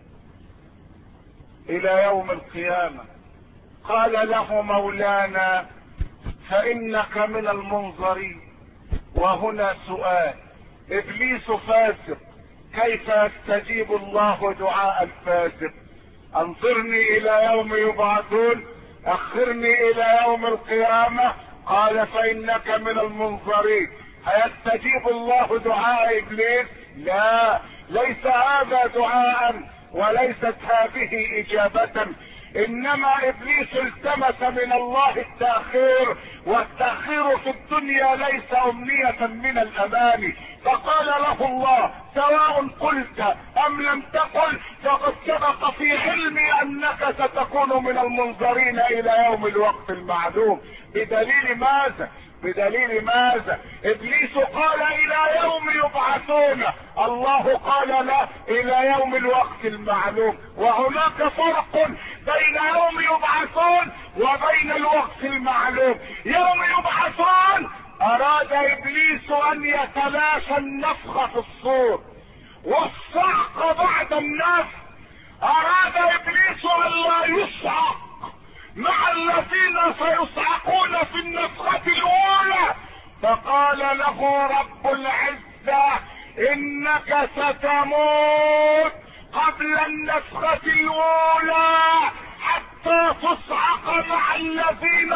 الى يوم القيامة. قال له مولانا فانك من المنظرين. وهنا سؤال: ابليس فاسق، كيف يستجيب الله دعاء الفاسق؟ انظرني الى يوم يبعثون، اخرني الى يوم القيامة، قال فانك من المنظرين. هيستجيب الله دعاء ابليس؟ لا، ليس هذا دعاء وليست هذه اجابة، انما ابليس التمس من الله التأخير، والتأخير في الدنيا ليس امنية من الاماني. فقال له الله سواء قلت ام لم تقل فقد سبق في علمي انك ستكون من المنظرين الى يوم الوقت المعلوم. بدليل ماذا؟ بدليل ماذا؟ ابليس قال الى يوم يبعثون، الله قال لا الى يوم الوقت المعلوم. وهناك فرق بين يوم يبعثون وبين الوقت المعلوم. يوم يبعثون اراد ابليس ان يتلاشى النفخ في الصور والصعق بعد النفخ. اراد ابليس ان لا يصعق مع الذين سيصعقون في النفخة الاولى. فقال له رب العزة انك ستموت قبل النفخة الاولى حتى تصعق مع الذين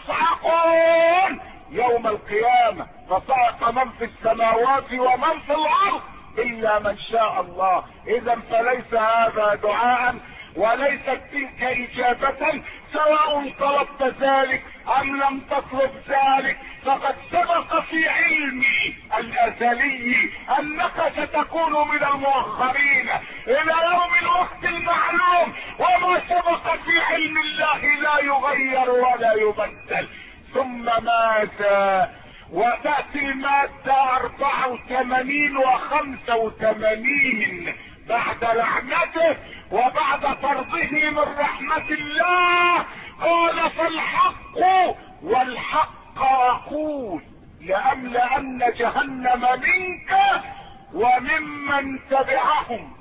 سيصعقون يوم القيامة. فصعق من في السماوات ومن في الارض الا من شاء الله. اذا فليس هذا دعاء وليست تلك اجابة، سواء طلبت ذلك ام لم تطلب ذلك. فقد سبق في علمي الازلي انك ستكون من المؤخرين الى يوم الوقت المعلوم، وما سبق في علم الله لا يغير ولا يبدل. ثم ماذا؟ وتأتي المادة اربعة وثمانين وخمسة وثمانين بعد لعنته وبعد طرده من رحمة الله. قال فالحق والحق اقول لأملأن جهنم منك وممن تبعهم،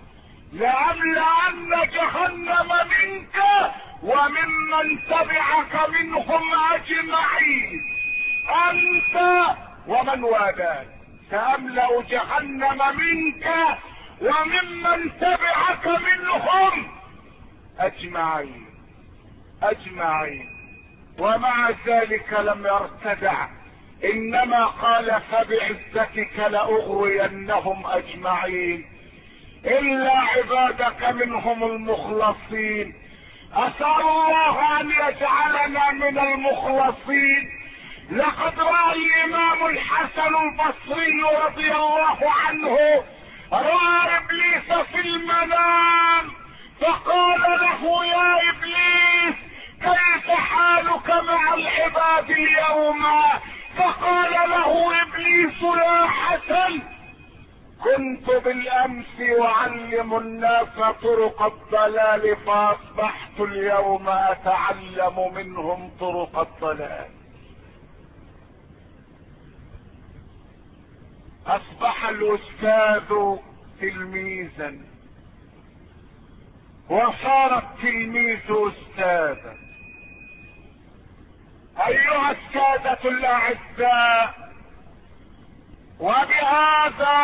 لأملأن جهنم منك وممن تبعك منهم اجمعين، انت ومن والاك. سأملأ جهنم منك وممن تبعك منهم اجمعين اجمعين. ومع ذلك لم يرتدع، انما قال فبعزتك لاغوينهم اجمعين الا عبادك منهم المخلصين. اسأل الله ان يجعلنا من المخلصين. لقد رأى الامام الحسن البصري رضي الله عنه رأى ابليس في المنام فقال له يا ابليس كيف حالك مع العباد اليوم؟ فقال له ابليس يا حسن كنت بالامس اعلم الناس طرق الضلال فاصبحت اليوم اتعلم منهم طرق الضلال. اصبح الاستاذ تلميذا وصار التلميذ استاذا. ايها السادة الاعزاء، وبهذا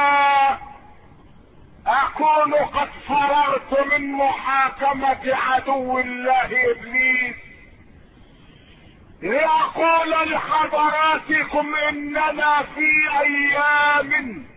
اكون قد فررت من محاكمة عدو الله ابليس لأقول لحضراتكم اننا في ايام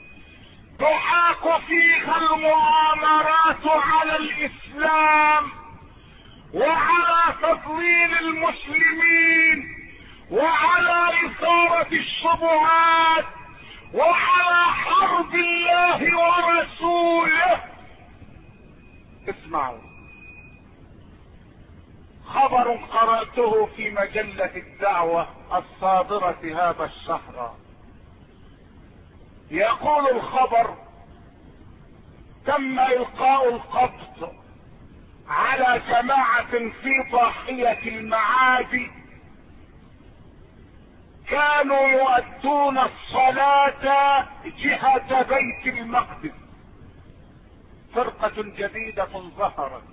تحاك فيها المؤامرات على الاسلام وعلى تضليل المسلمين وعلى اثارة الشبهات وعلى حرب الله ورسوله. اسمعوا خبر قرأته في مجلة الدعوة الصادرة هذا الشهر. يقول الخبر تم القاء القبض على جماعة في ضاحية المعادي كانوا يؤدون الصلاة جهة بيت المقدس. فرقة جديدة ظهرت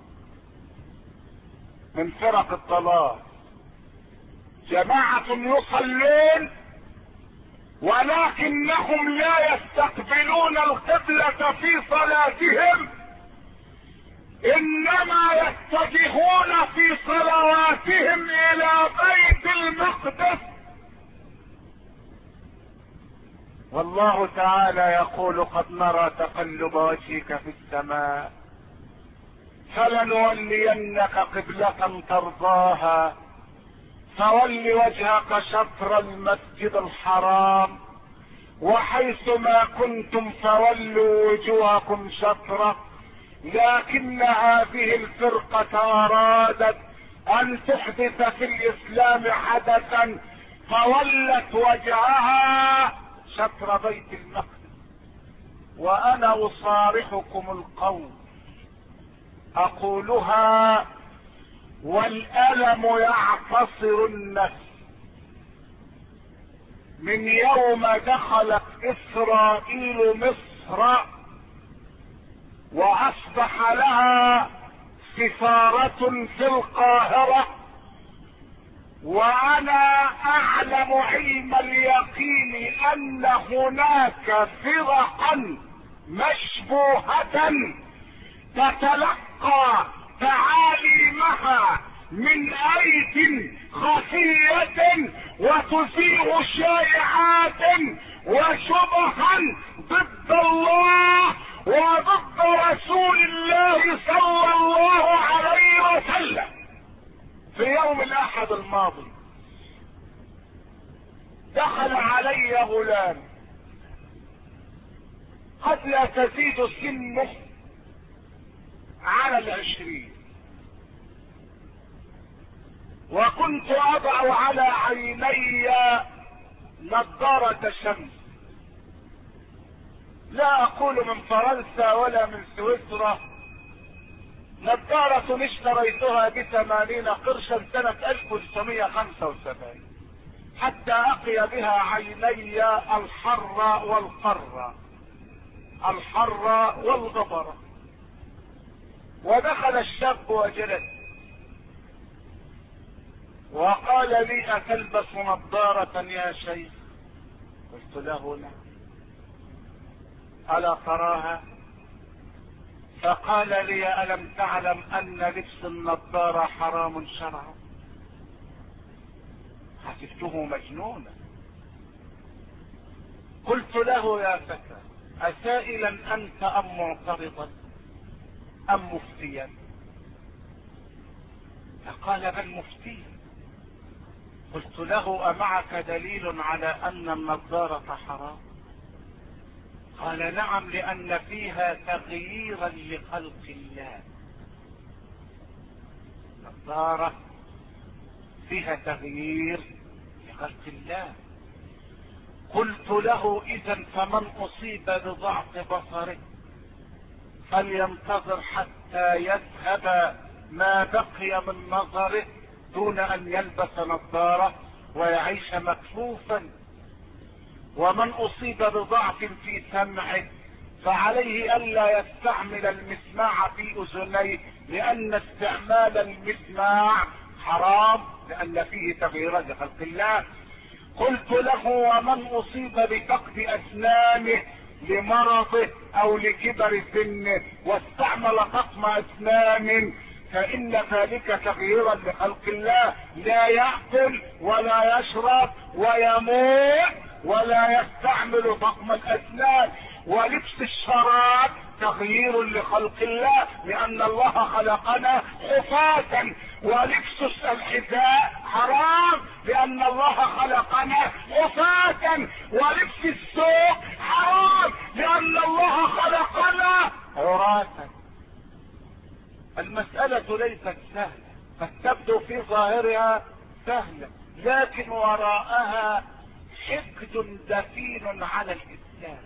من فرق الضلال، جماعة يصلون ولكنهم لا يستقبلون القبلة في صلاتهم، انما يتجهون في صلواتهم الى بيت المقدس والله تعالى يقول قد نرى تقلب وجهك في السماء فلنولينك قبلة ترضاها فول وجهك شطر المسجد الحرام وحيث ما كنتم فولوا وجوهكم شطره لكن هذه الفرقة ارادت ان تحدث في الاسلام حدثا فولت وجهها شطر بيت المقدس. وانا اصارحكم القول اقولها والالم يعتصر النفس من يوم دخلت اسرائيل مصر واصبح لها سفارة في القاهرة، وانا اعلم علم اليقين ان هناك فرقا مشبوهة تتلقى تعاليمها من ايد خفية وتثير شائعات وشبها ضد الله وضد رسول الله صلى الله عليه وسلم. في يوم الاحد الماضي دخل علي غلام قد لا تزيد سنه على العشرين، وكنت اضع على عيني نظارة شمس، لا اقول من فرنسا ولا من سويسرا، نظارة اشتريتها بثمانين قرشا سنة الف وتسعمائة وخمسة وسبعين حتى اقي بها عيني الحر والقر، الحر والغبر. ودخل الشاب وجلس وقال لي اتلبس نظارة يا شيخ؟ قلت له نعم. ألا تراها؟ فقال لي ألم تعلم أن لبس النظارة حرام شرعا؟ حسبته مجنونا. قلت له يا فتى أسائلا أنت أم معترضا أم مفتيا؟ فقال بل مفتيا. قلت له أمعك دليل على أن النظارة حرام؟ قال نعم، لأن فيها تغييرا لخلق الله. نظارة فيها تغيير لخلق الله. قلت له إذا فمن أصيب بضعف بصره فلينتظر حتى يذهب ما بقي من نظره دون أن يلبس نظارة ويعيش مكفوفا. ومن اصيب بضعف في سمعه فعليه الا يستعمل المسماع في اذنيه، لان استعمال المسماع حرام لان فيه تغييرا لخلق الله. قلت له ومن اصيب بفقد اسنانه لمرضه او لكبر سنه واستعمل قطم اسنان فان ذلك تغييرا لخلق الله، لا يأكل ولا يشرب ويموت ولا يستعمل طقم الاسنان. ولبس الشراب تغيير لخلق الله لان الله خلقنا حفاة. ولبس الحذاء حرام لان الله خلقنا حفاة. ولبس السوق حرام لان الله خلقنا عراة. المسألة ليست سهلة، قد تبدو في ظاهرها سهلة لكن وراءها حقد دفين على الاسلام،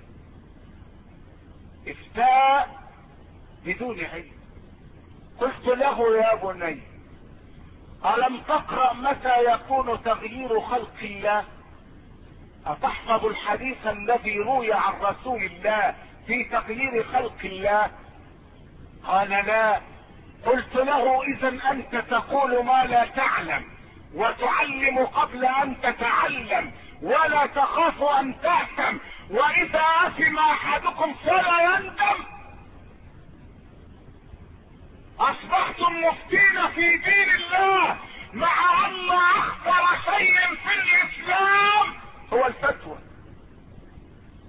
افتاء بدون علم. قلت له يا بني الم تقرأ متى يكون تغيير خلق الله؟ اتحفظ الحديث الذي روي عن رسول الله في تغيير خلق الله؟ قال لا. قلت له اذا انت تقول ما لا تعلم وتعلم قبل ان تتعلم ولا تخاف ان تأثم، واذا اثم احدكم فلا يندم. اصبحتم مفتين في دين الله مع ان اخطر شيء في الاسلام هو الفتوى.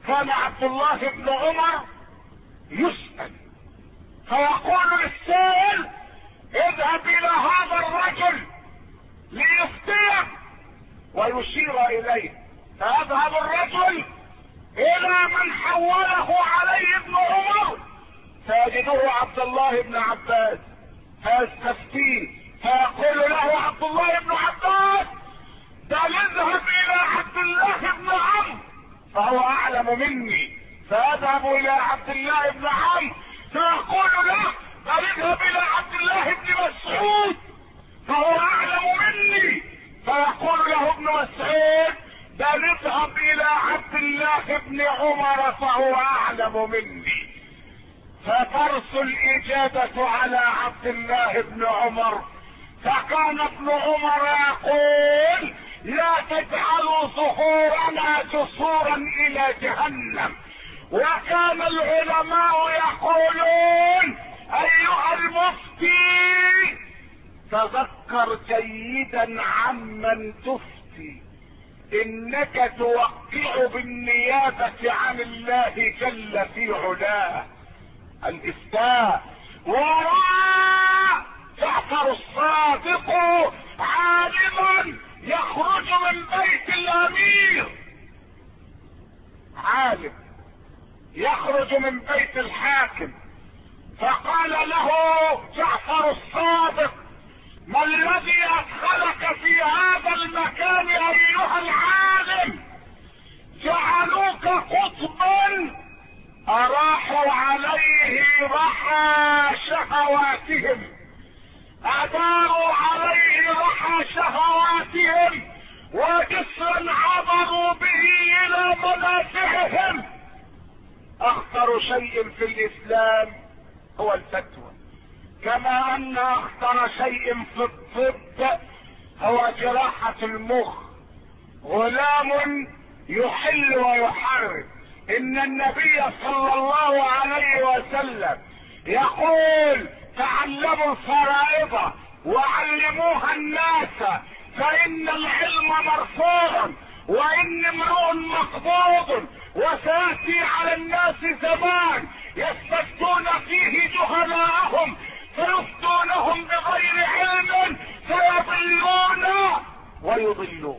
كان عبد الله بن عمر يسأل فيقول للسائل اذهب الى هذا الرجل ليفتيك ويشير اليه، فيذهب الرجل الى من حوله عليه ابن عمر فيجده عبد الله بن عباس فيستفتيه فيقول له عبد الله بن عباس بل اذهب الى عبد الله بن عمرو فهو اعلم مني، فيذهب الى عبد الله بن عمرو فيقول له بل اذهب الى عبد الله بن مسعود فهو اعلم مني، فيقول له ابن مسعود بل اذهب الى عبد الله بن عمر فهو اعلم مني. فترسل الاجابة على عبد الله بن عمر، فكان ابن عمر يقول لا تجعلوا ظهورنا جسورا الى جهنم. وكان العلماء يقولون ايها المفتي تذكر جيدا عمن تفتي، انك توقع بالنيابة عن الله جل في علاه الافتاء. وراء جعفر الصادق عالما يخرج من بيت الامير، عالم يخرج من بيت الحاكم، فقال له جعفر الصادق ما الذي ادخلك في هذا المكان ايها العالم؟ جعلوك قطبا اراحوا عليه رحى شهواتهم، اداروا عليه رحى شهواتهم وجسرا عبروا به الى منافعهم. اخطر شيء في الاسلام هو الفتوى، كما ان اخطر شيء في الطب هو جراحة المخ. غلام يحل ويحرم، ان النبي صلى الله عليه وسلم يقول تعلموا الفرائض وعلموها الناس فان العلم مرفوع وان امرؤ مقبوض وسياتي على الناس زمان يستفتون فيه جهلاءهم فيفتونهم بغير علم فيضلون ويضلون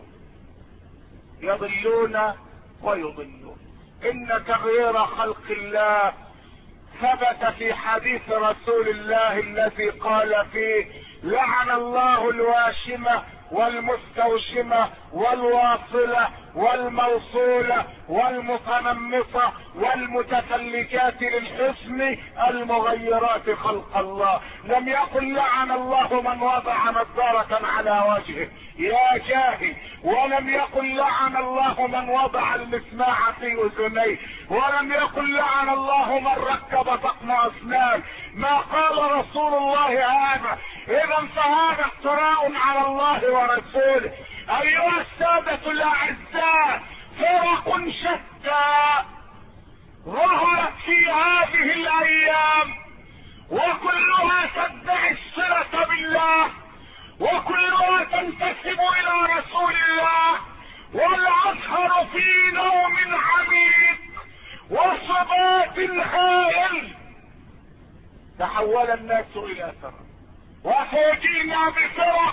يضلون ويضلون. ان تغيير خلق الله ثبت في حديث رسول الله الذي قال فيه لعن الله الواشمة والمستوشمة والواصلة والموصولة والمتنمصة والمتفلجات للحسن المغيرات خلق الله. لم يقل لعن الله من وضع نظارة على وجهه يا جاهل، ولم يقل لعن الله من وضع المسماع في اذنيه، ولم يقل لعن الله من ركب طقم اسنان. ما قال رسول الله هذا. اذا فهذا افتراء على الله ورسوله. ايها السادة الاعزاء، فرق شتى ظهرت في هذه الايام وكلها تدعي الصلة بالله وكلها تنتسب الى رسول الله، والازهر في نوم عميق وصبات هائل. تحول الناس الى فرق وفوجئنا بفرق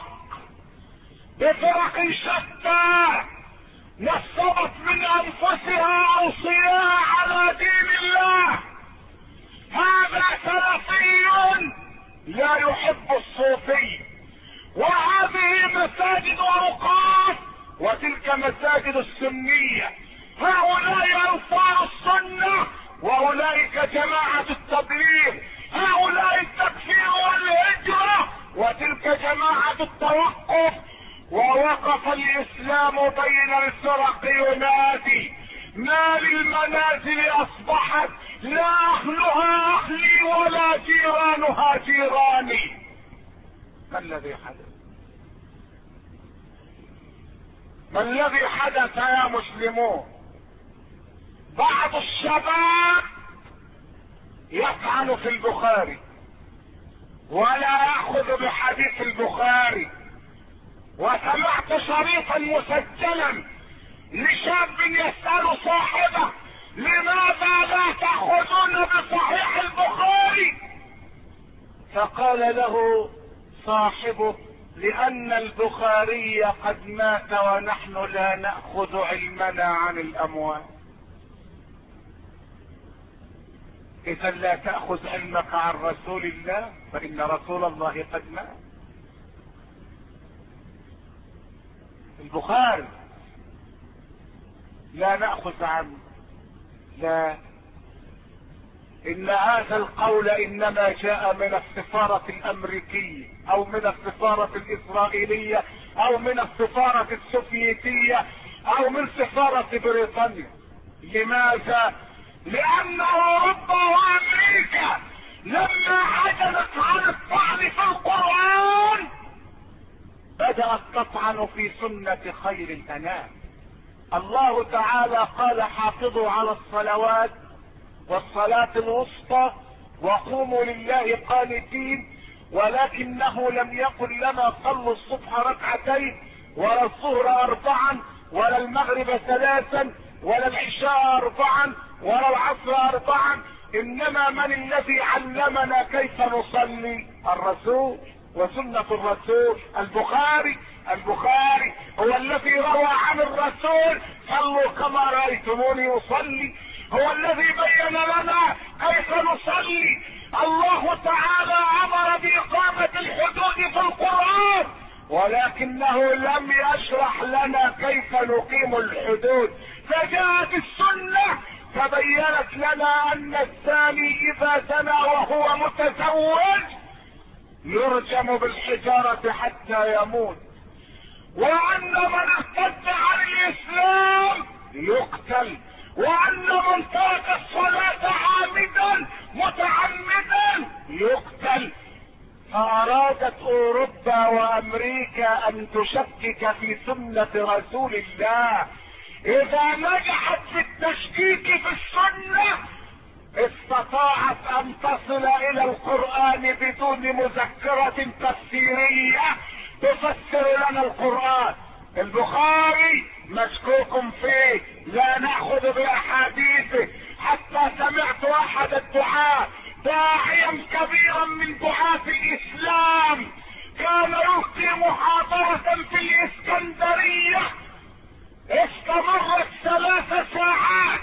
بفرق شتى نصبت من انفسها اوصياء على دين الله. هذا سلفي لا يحب الصوفي، وهذه مساجد اوقاف وتلك مساجد السنية. هؤلاء انصار السنة واولئك جماعة التبليغ، هؤلاء التكفير والهجرة وتلك جماعة التوقف. ووقف الاسلام بين الفرق ينادي ما للمنازل اصبحت لا اهلها اهلي ولا جيرانها جيراني. ما الذي حدث؟ ما الذي حدث يا مسلمون؟ بعض الشباب يطعن في البخاري ولا ياخذ بحديث البخاري. وسمعت شريطا مسجلا لشاب يسأل صاحبه لماذا لا تأخذون بصحيح البخاري؟ فقال له صاحبه لأن البخاري قد مات ونحن لا نأخذ علمنا عن الأموات. إذا لا تأخذ علمك عن رسول الله، فإن رسول الله قد مات. البخاري لا نأخذ عنه، لا، إن هذا القول إنما جاء من السفارة الأمريكية أو من السفارة الإسرائيلية أو من السفارة السوفيتية أو من سفارة بريطانيا. لماذا؟ لأن أوروبا وأمريكا لما عجزت عن الطعن في القرآن بدأت تطعن في سنة خير الأنام. الله تعالى قال حافظوا على الصلوات والصلاة الوسطى وقوموا لله قانتين، ولكنه لم يقل لنا صلوا الصبح ركعتين ولا الظهر أربعا ولا المغرب ثلاثا ولا العشاء أربعا ولا العصر أربعا، إنما من الذي علمنا كيف نصلي؟ الرسول وسنة الرسول. البخاري البخاري هو الذي روى عن الرسول صلوا كما رأيتموني أصلي، هو الذي بين لنا كيف نصلي. الله تعالى امر بإقامة الحدود في القرآن، ولكنه لم يشرح لنا كيف نقيم الحدود. فجاءت السنة فبينت لنا ان الزاني اذا زنى وهو متزوج يرجم بالحجارة حتى يموت، وان من ارتد عن الاسلام يقتل، وان من ترك الصلاة عامدا متعمدا يقتل. فارادت اوروبا وامريكا ان تشكك في سنة رسول الله. اذا نجحت في التشكيك في السنة استطاعت ان تصل الى القرآن بدون مذكرة تفسيرية تفسر لنا القرآن. البخاري مشكوك فيه، لا نأخذ بأحاديثه. حتى سمعت احد الدعاة داعيا كبيرا من دعاة الاسلام كان يلقي محاضرة في الاسكندرية استمرت ثلاث ساعات،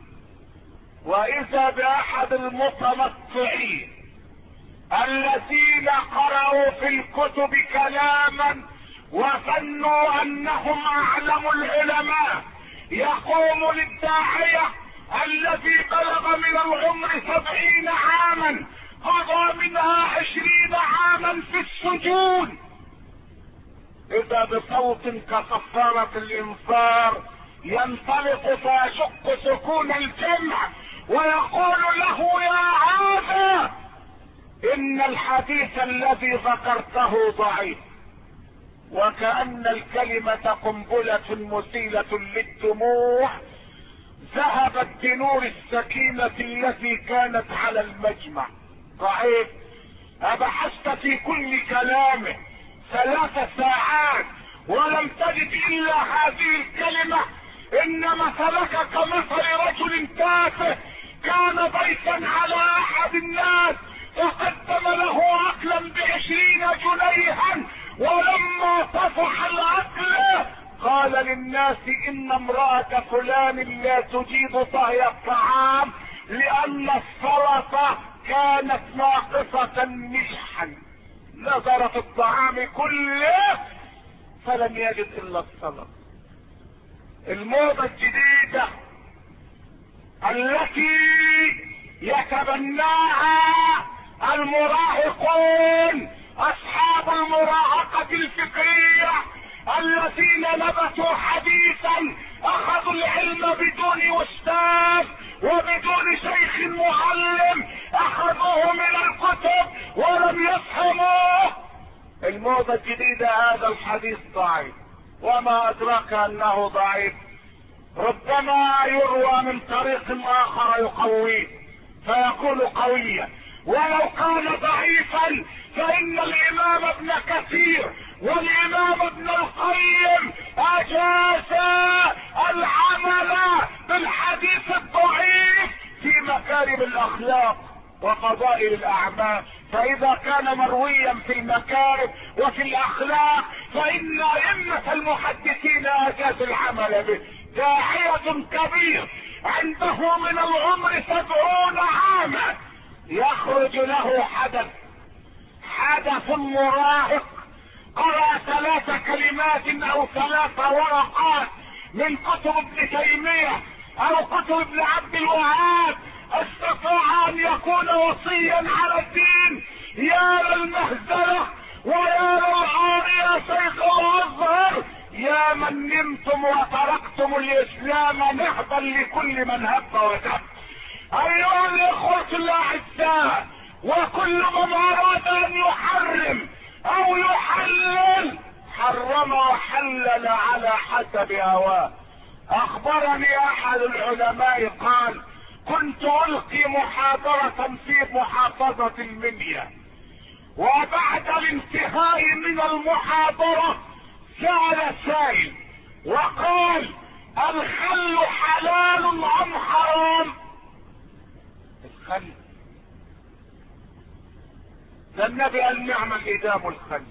واذا باحد المتمطعين الذين قرأوا في الكتب كلاما وظنوا انهم اعلم العلماء يقوم للداعية الذي بلغ من العمر سبعين عاما قضى منها عشرين عاما في السجون، اذا بصوت كصفارة الانفار ينطلق فيشق سكون الجمع ويقول له يا هذا ان الحديث الذي ذكرته ضعيف. وكأن الكلمة قنبلة مسيلة للدموع ذهبت بنور السكينة التي كانت على المجمع. ضعيف. أبحثت في كل كلامه ثلاث ساعات ولم تجد إلا هذه الكلمة: إن مثلك كمثل رجل تافه كان ضيفا على أحد الناس فقدم له أكلا بعشرين جنيها، ولما طفح الأكل قال للناس إن امرأة فلان لا تجيد طهي الطعام لأن السلطة كانت ناقصة ملحا. نظر في الطعام كله فلم يجد إلا السلطة. الموضة الجديدة التي يتبناها المراهقون اصحاب المراهقة الفكرية الذين نبتوا حديثا اخذوا العلم بدون استاذ وبدون شيخ معلم، اخذوه من الكتب ولم يفهموه. الموضة الجديدة هذا الحديث ضعيف، وما ادراك انه ضعيف. ربما يروى من طريق اخر يقويه فيكون قويا، ولو كان ضعيفا فان الامام ابن كثير والامام ابن القيم اجاز العمل بالحديث الضعيف علوم الاخلاق وفضائل الاعمال. فاذا كان مرويا في المكارم وفي الاخلاق فان ائمة المحدثين اجازوا العمل به. داعية كبير عنده من العمر سبعون عاما يخرج له حدث حدث مراهق، قرأ ثلاث كلمات او ثلاث ورقات من كتب ابن تيمية او كتب ابن عبد الوهاب، استطاع ان يكون وصيا على الدين. يا للمهزلة ويا للعار يا شيخ الازهر، يا من نمتم وتركتم الاسلام نهبا لكل من هب ودب. ايها الاخوة الاعزاء، وكل من اراد ان يحرم او يحلل حرم وحلل على حسب هواه. اخبرني احد العلماء قال: كنت القي محاضرة في محافظة المنيا، وبعد الانتهاء من المحاضرة سأل سائل وقال: الخل حلال ام حرام؟ الخل ده النبي قال: نعم الادام الخل.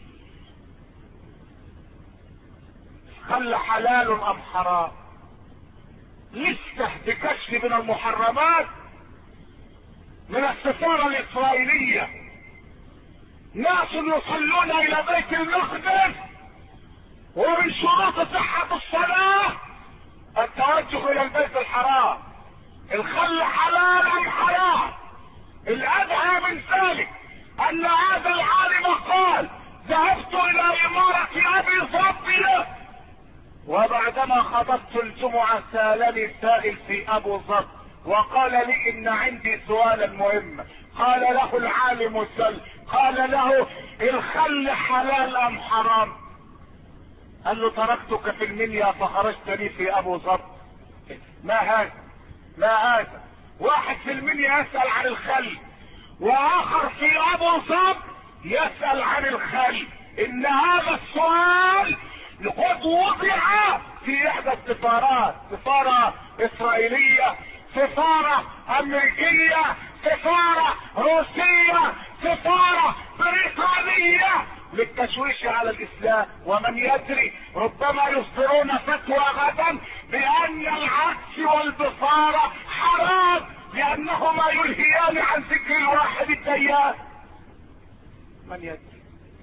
الخل حلال ام حرام؟ لسه بكشف من المحرمات من السفارة الاسرائيلية ناس يصلون الى بيت المقدس، ومن شروط صحة الصلاة التوجه الى البيت الحرام. الخل حلال ام حرام؟ الادهى من ذلك ان هذا العالم قال: ذهبت الى امارة ابي ظبي، وبعدما خطبت الجمعة سألني سائل في ابو ظبي وقال لي: ان عندي سؤالا مهما. قال له العالم: سل. قال له: الخل حلال ام حرام؟ قال له: تركتك في المنيا فخرجت لي في ابو ظبي. ما هذا ما هذا واحد في المنيا يسأل عن الخل، واخر في ابو ظبي يسأل عن الخل. ان هذا السؤال قد وضع في احدى السفارات، سفارة اسرائيلية، سفارة امريكية، سفارة روسية، سفارة بريطانية، للتشويش على الاسلام. ومن يدري ربما يصدرون فتوى غدا بان العكس والبصارة حرام، لانهما يلهيان عن ذكر الواحد الديان. من يدري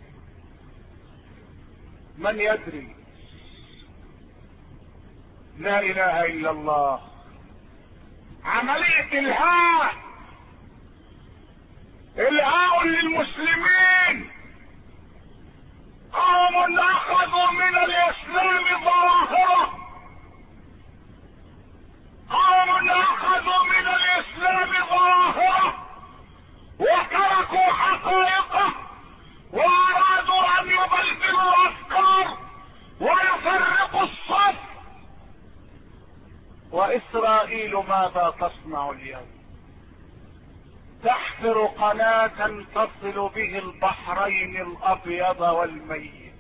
من يدري لا اله الا الله. عملية الهاء الهاء للمسلمين، قوم اخذوا من الاسلام ظواهره، قوم اخذوا من الاسلام ظواهره وتركوا حقائقه، وارادوا ان يبلبلوا الافكار ويفرقوا الصف. واسرائيل ماذا تصنع اليوم؟ تحفر قناة تصل به البحرين الابيض والميت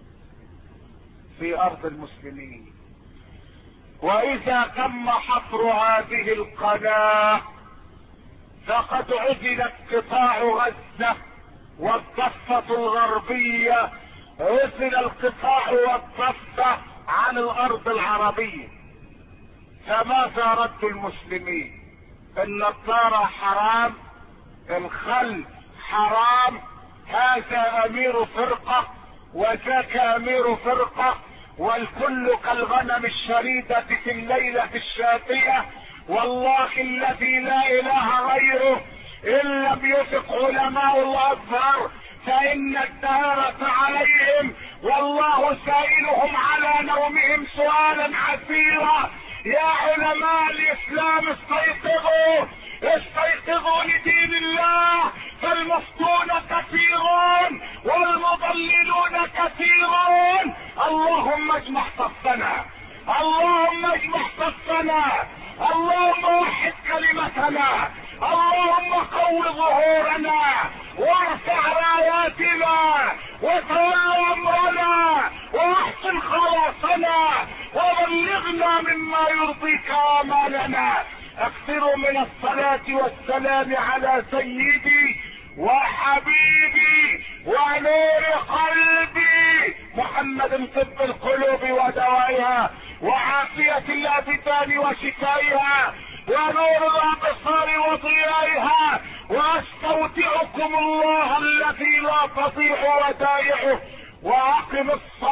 في ارض المسلمين. واذا تم حفر هذه القناة فقد عزلت قطاع غزة والضفة الغربية، عزل القطاع والضفة عن الارض العربية. فماذا رد المسلمين؟ النظارة حرام، الخل حرام، هذا امير فرقة وذاك امير فرقة، والكل كالغنم الشريدة في الليلة الشاتية. والله الذي لا اله غيره ان لم يفق علماء الازهر فان الدهارة عليهم، والله سائلهم على نومهم سؤالا عسيرا. يا علماء الاسلام استيقظوا استيقظوا لدين الله، فالمفتون كثيرون والمضللون كثيرون. اللهم اجمع صفنا، اللهم اجمع صفنا، اللهم وحد كلمتنا، اللهم قو ظهورنا وارفع راياتنا وتول امرنا واحسن خلاصنا وبلغنا مما يرضيك امالنا. اكثروا من الصلاة والسلام على سيدي وحبيبي ونور قلبي محمد، طب القلوب ودوائها وعافية الابدان وشفائها ونور الابصار وضيائها، واستودعكم الله الذي لا تضيع ودائعه، واقم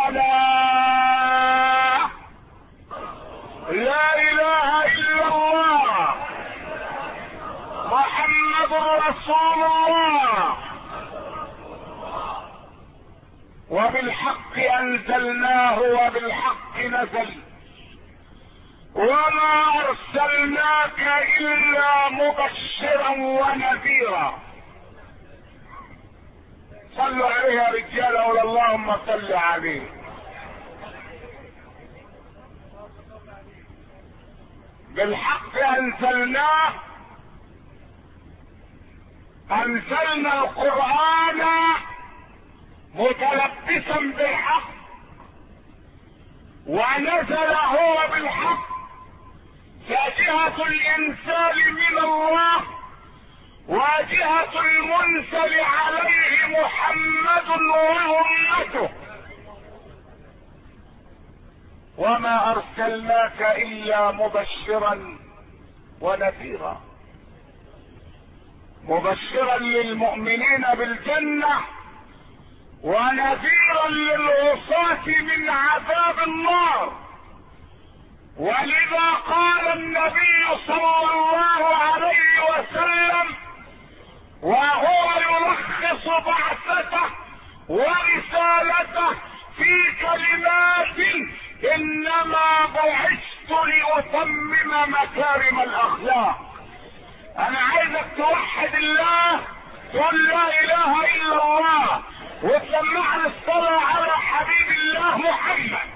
الصلاة. لا اله الا الله محمد رسول الله. وبالحق انزلناه وبالحق نزل، وما ارسلناك الا مبشرا ونذيرا. صلوا عليه يا رجال، ولا اللهم صل عليه. بالحق انزلناه، انزلنا القرآن متلبسا بالحق، ونزل هو بالحق، فجهة الانزال من الله وجهة المنزل عليه محمد وامته. وما ارسلناك الا مبشرا ونذيرا، مبشرا للمؤمنين بالجنة ونذيرا للعصاة من عذاب النار. ولذا قال النبي صلى الله عليه وسلم وهو يلخص بعثته ورسالته في كلمات: انما بعثت لاتمم مكارم الاخلاق. انا عايزك توحد الله، تقول لا اله الا الله، وتسمعني الصلاة على حبيب الله محمد.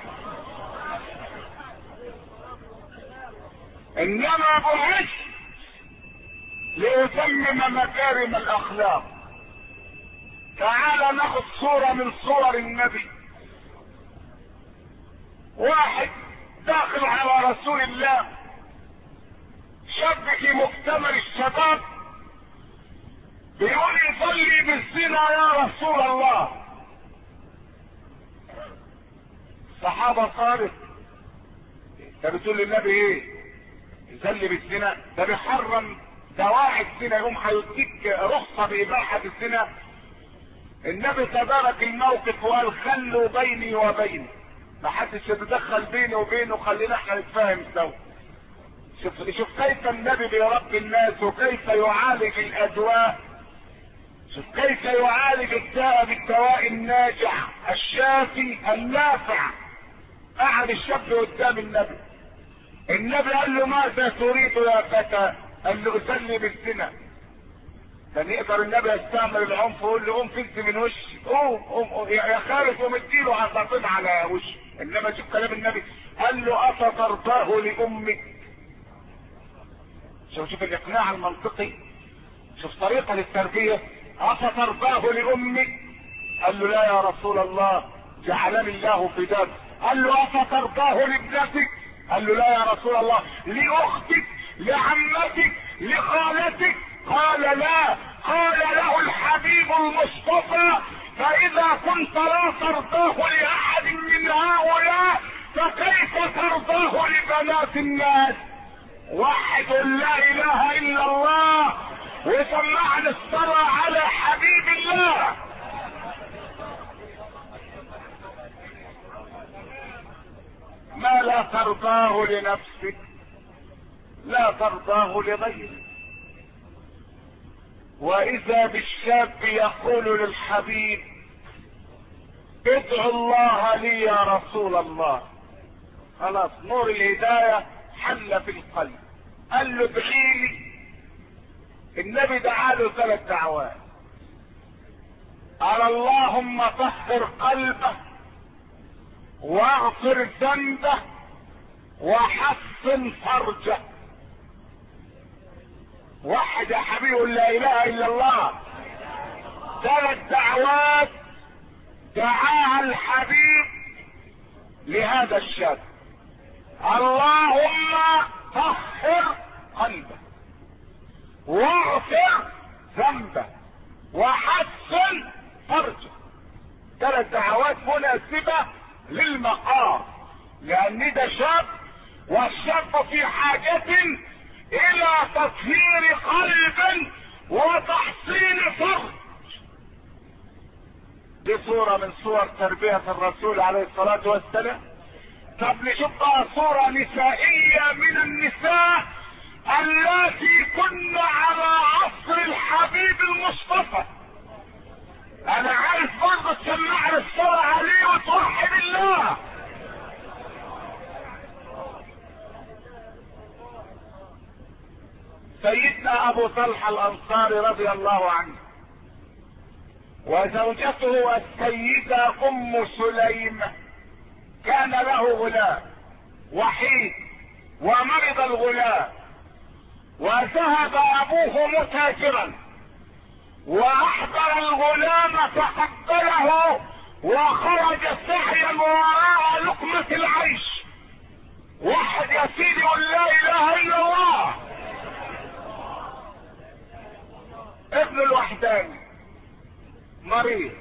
انما بعثت لاتمم مكارم الاخلاق. تعال ناخذ صورة من صور النبي. واحد داخل على رسول الله، شاب في مكتمل الشباب، بيقول يصلي بالزنا يا رسول الله. الصحابة قالت: انت بتقول للنبي ايه؟ يصلي بالزنا؟ ده بيحرم دواعي الزنا، يقوم هيديك رخصة بإباحة الزنا. النبي تدارك الموقف وقال: خلوا بيني وبينه، ما حدش يتدخل بيني وبينه، خلينا احنا نتفاهم سوا. شوف شوف كيف النبي بيربي الناس، وكيف يعالج الادواء. شوف كيف يعالج الداء بالدواء الناجع الشافي النافع. قعد الشاب قدام النبي، النبي قال له: ماذا تريد يا فتى؟ قال له: اصلي بالزنا. كان يقدر النبي يستعمل العنف ويقول له: قوم فز من وشي، قوم قوم يا خالد، قوم اديله عصافين على وشه. انما شوف كلام النبي، قال له: افترضاه لامك. شوف شوف الاقناع المنطقي، شوف طريقة للتربية. افترضاه لامك؟ قال له: لا يا رسول الله، جعلني الله فداك. قال له: افترضاه لابنتك؟ قال له: لا يا رسول الله، لاختك، لعمتك، لخالتك؟ قال: لا. قال له الحبيب المصطفى: فاذا كنت لا ترضاه لاحد من هؤلاء فكيف ترضاه لبنات الناس؟ وحد لا اله الا الله، وسمعنا الصلاة على حبيب الله. ما لا ترضاه لنفسك لا ترضاه لغيرك. واذا بالشاب يقول للحبيب: ادعو الله لي يا رسول الله. خلاص نور الهداية حل في القلب. قال له: ادعي لي. النبي دعا له ثلاث دعوات. قال: اللهم طهر قلبه، واغفر ذنبه، وحسن فرجه. وحد يا حبيب لا اله الا الله. ثلاث دعوات دعاها الحبيب لهذا الشاب. اللهم طهر قلبه. واغفر ذنبه وحسن فرجه. ثلاث دعوات مناسبة للمقام، لان ده شاب، والشاب في حاجة الى تطهير قلب وتحصين فرج. دي صورة من صور تربية الرسول عليه الصلاة والسلام. طب نشوف بقى صورة نسائية من النساء التي كن على عصر الحبيب المصطفى. انا عارف برضه تسمعنا الصلاة عليه وتوحد الله. سيدنا ابو طلحة الانصاري رضي الله عنه وزوجته السيدة ام سليم كان له غلام وحيد ومرض الغلام، وذهب ابوه متاجرا واحضر الغلام فقبله وخرج سعيا وراء لقمة العيش. واحد يا سيدي يقول لا اله الا الله. ابن الوحداني مريض،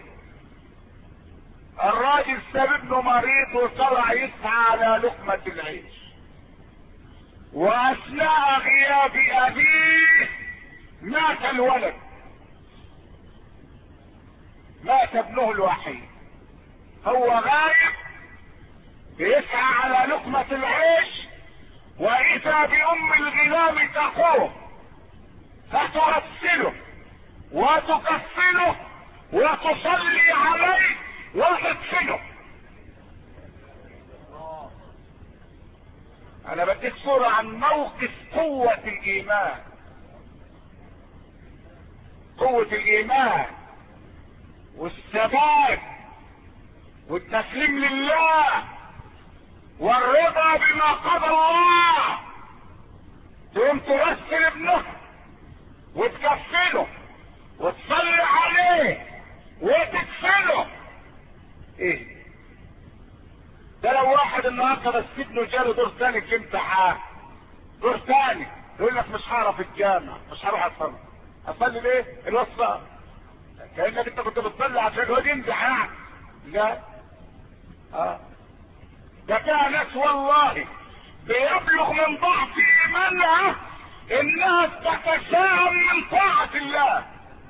الراجل ساب ابنه مريض وطلع يسعى على لقمة العيش، واثناء غياب ابيه مات الولد، مات ابنه الوحيد. هو غايب بيسعى على لقمة العيش، واذا بام الغلام تقوم فتغسله وتكفنه وتصلي عليه وتدفنه. انا بديك صورة عن موقف قوة الايمان، قوة الايمان والثبات والتسليم لله والرضا بما قضى الله. تقوم تغسل ابنه وتكفله وتصلي عليه وتدفنه. ايه ده؟ لو واحد النهارده بس ابنه جاله دور ثاني في امتحان، دور ثاني، يقول لك مش هعرف الجامع، مش هروح اصلي. اصلي ليه؟ الوصفه كانك انت كنت بتصلي عشان الواد ينجح يعني. لا اه ده فيها ناس والله بيبلغ من ضعف ايمانها انها تتشائم من طاعة الله.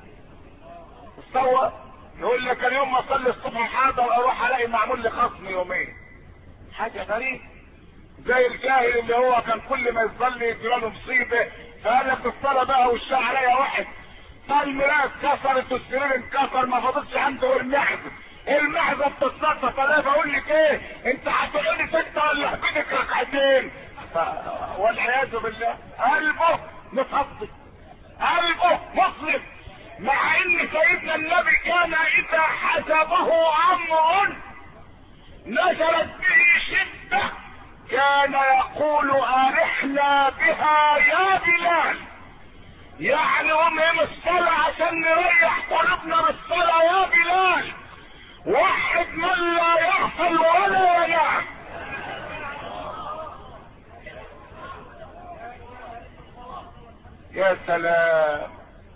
استوى يقول لك انا يوم ما اصلي الصبح حاضر اروح الاقي معمول لي خصم يومين. حاجة غريبة، زي الجاهل اللي هو كان كل ما يصلي يجراله مصيبة، فقال لك الصلاة بقى وشها عليا واحد، فالمراية اتكسرت والسرير انكسر، ما فاضلش عنده المعزة، المعزة بتتنطط. فانا بقول لك ايه، انت هتقولي ستة ولا هتديك ركعتين؟ والعياذ بالله قلبه مصدق، قلبه مسلم، مع ان سيدنا النبي كان اذا حسبه امر نزلت به شدة كان يقول ارحنا بها يا بلال. يعني قوم الصلاة عشان نريح قلوبنا بالصلاة يا بلال. واحد من لا يغفل ولا ينام. يا سلام،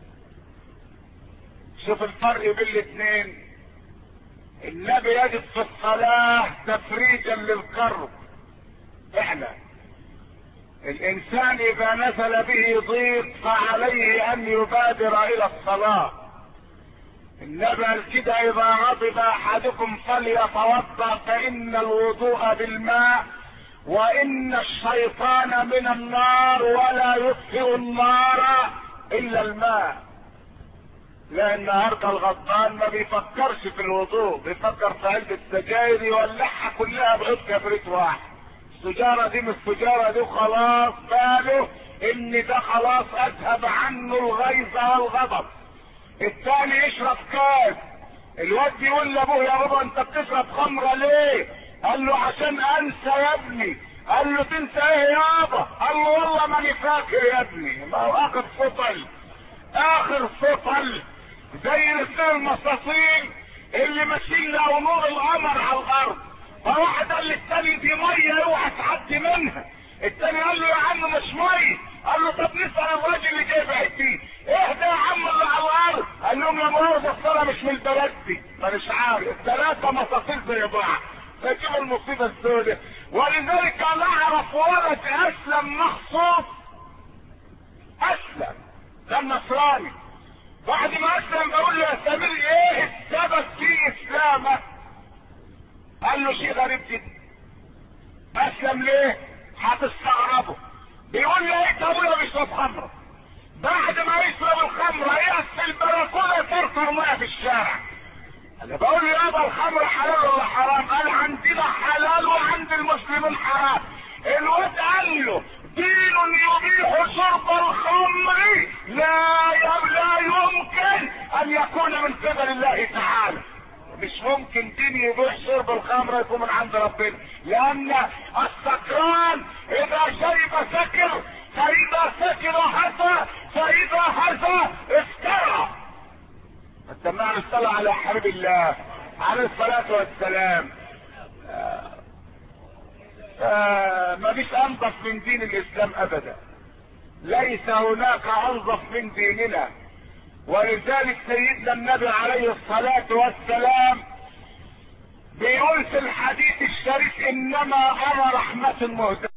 شوف الفرق بين الاثنين. النبي يجد في الصلاة تفريجا للكرب. احنا الانسان اذا نزل به ضيق فعليه ان يبادر الى الصلاة. النبي قال كده اذا غضب احدكم فليتوضا فان الوضوء بالماء وان الشيطان من النار ولا يطفئ النار الا الماء. لا النهارده الغضبان ما بيفكرش في الوضوء، بيفكر في علبة السجاير يولعها كلها بعود كبريت واحد. السجارة دي مش السجارة دي وخلاص، باله ان ده خلاص اذهب عنه الغيظ والغضب. الثاني يشرب كاس، الواد يقول لابوه يا بابا انت بتشرب خمرة ليه؟ قال له عشان انسى يا ابني. قال له تنسى ايه يابا؟ قال له والله ماني فاكر يا ابني. ما هو اخر فطل، اخر فطل زي رسال المصاصين اللي ماشيين له نور القمر على الارض. فواحد قال للتاني دي ميه اوعى تعدي منها. التاني قال له يا عم مش ميه. قال له طب نسال الراجل اللي جايب عيديه ايه انا مش من البلد دي مانيش عارف، ثلاثة مساطيل زي بعض فجيب المصيبة السوداء. ولذلك انا اعرف ولد اسلم مخصوص، اسلم كان نصراني، بعد ما اسلم بقول له يا سمير ايه السبب في اسلامك؟ قال له شيء غريب جدا. اسلم ليه؟ هتستغربه. بيقول لي ايه ابويا بيشرب خمره، بعد ما يشرب الخمره يقف في البلكونه يفرفر ميه في الشارع. انا بقول له يابا الخمر حلال ولا حرام؟ قال عندنا حلال وعند المسلمين حرام. الواد قال له دين يبيح شرب الخمر لا لا يمكن ان يكون من قبل الله تعالى. مش ممكن دين يبيح شرب الخمر يكون من عند ربنا، لان السكران اذا شرب سكر، فاذا سكر هذا، فاذا هذا افترى. السماع الصلاة على حبيب الله عليه الصلاة والسلام. آه آه ما فيش انظف من دين الاسلام ابدا، ليس هناك انظف من ديننا. ولذلك سيدنا النبي عليه الصلاة والسلام بيقول في الحديث الشريف انما انا رحمة مهدى.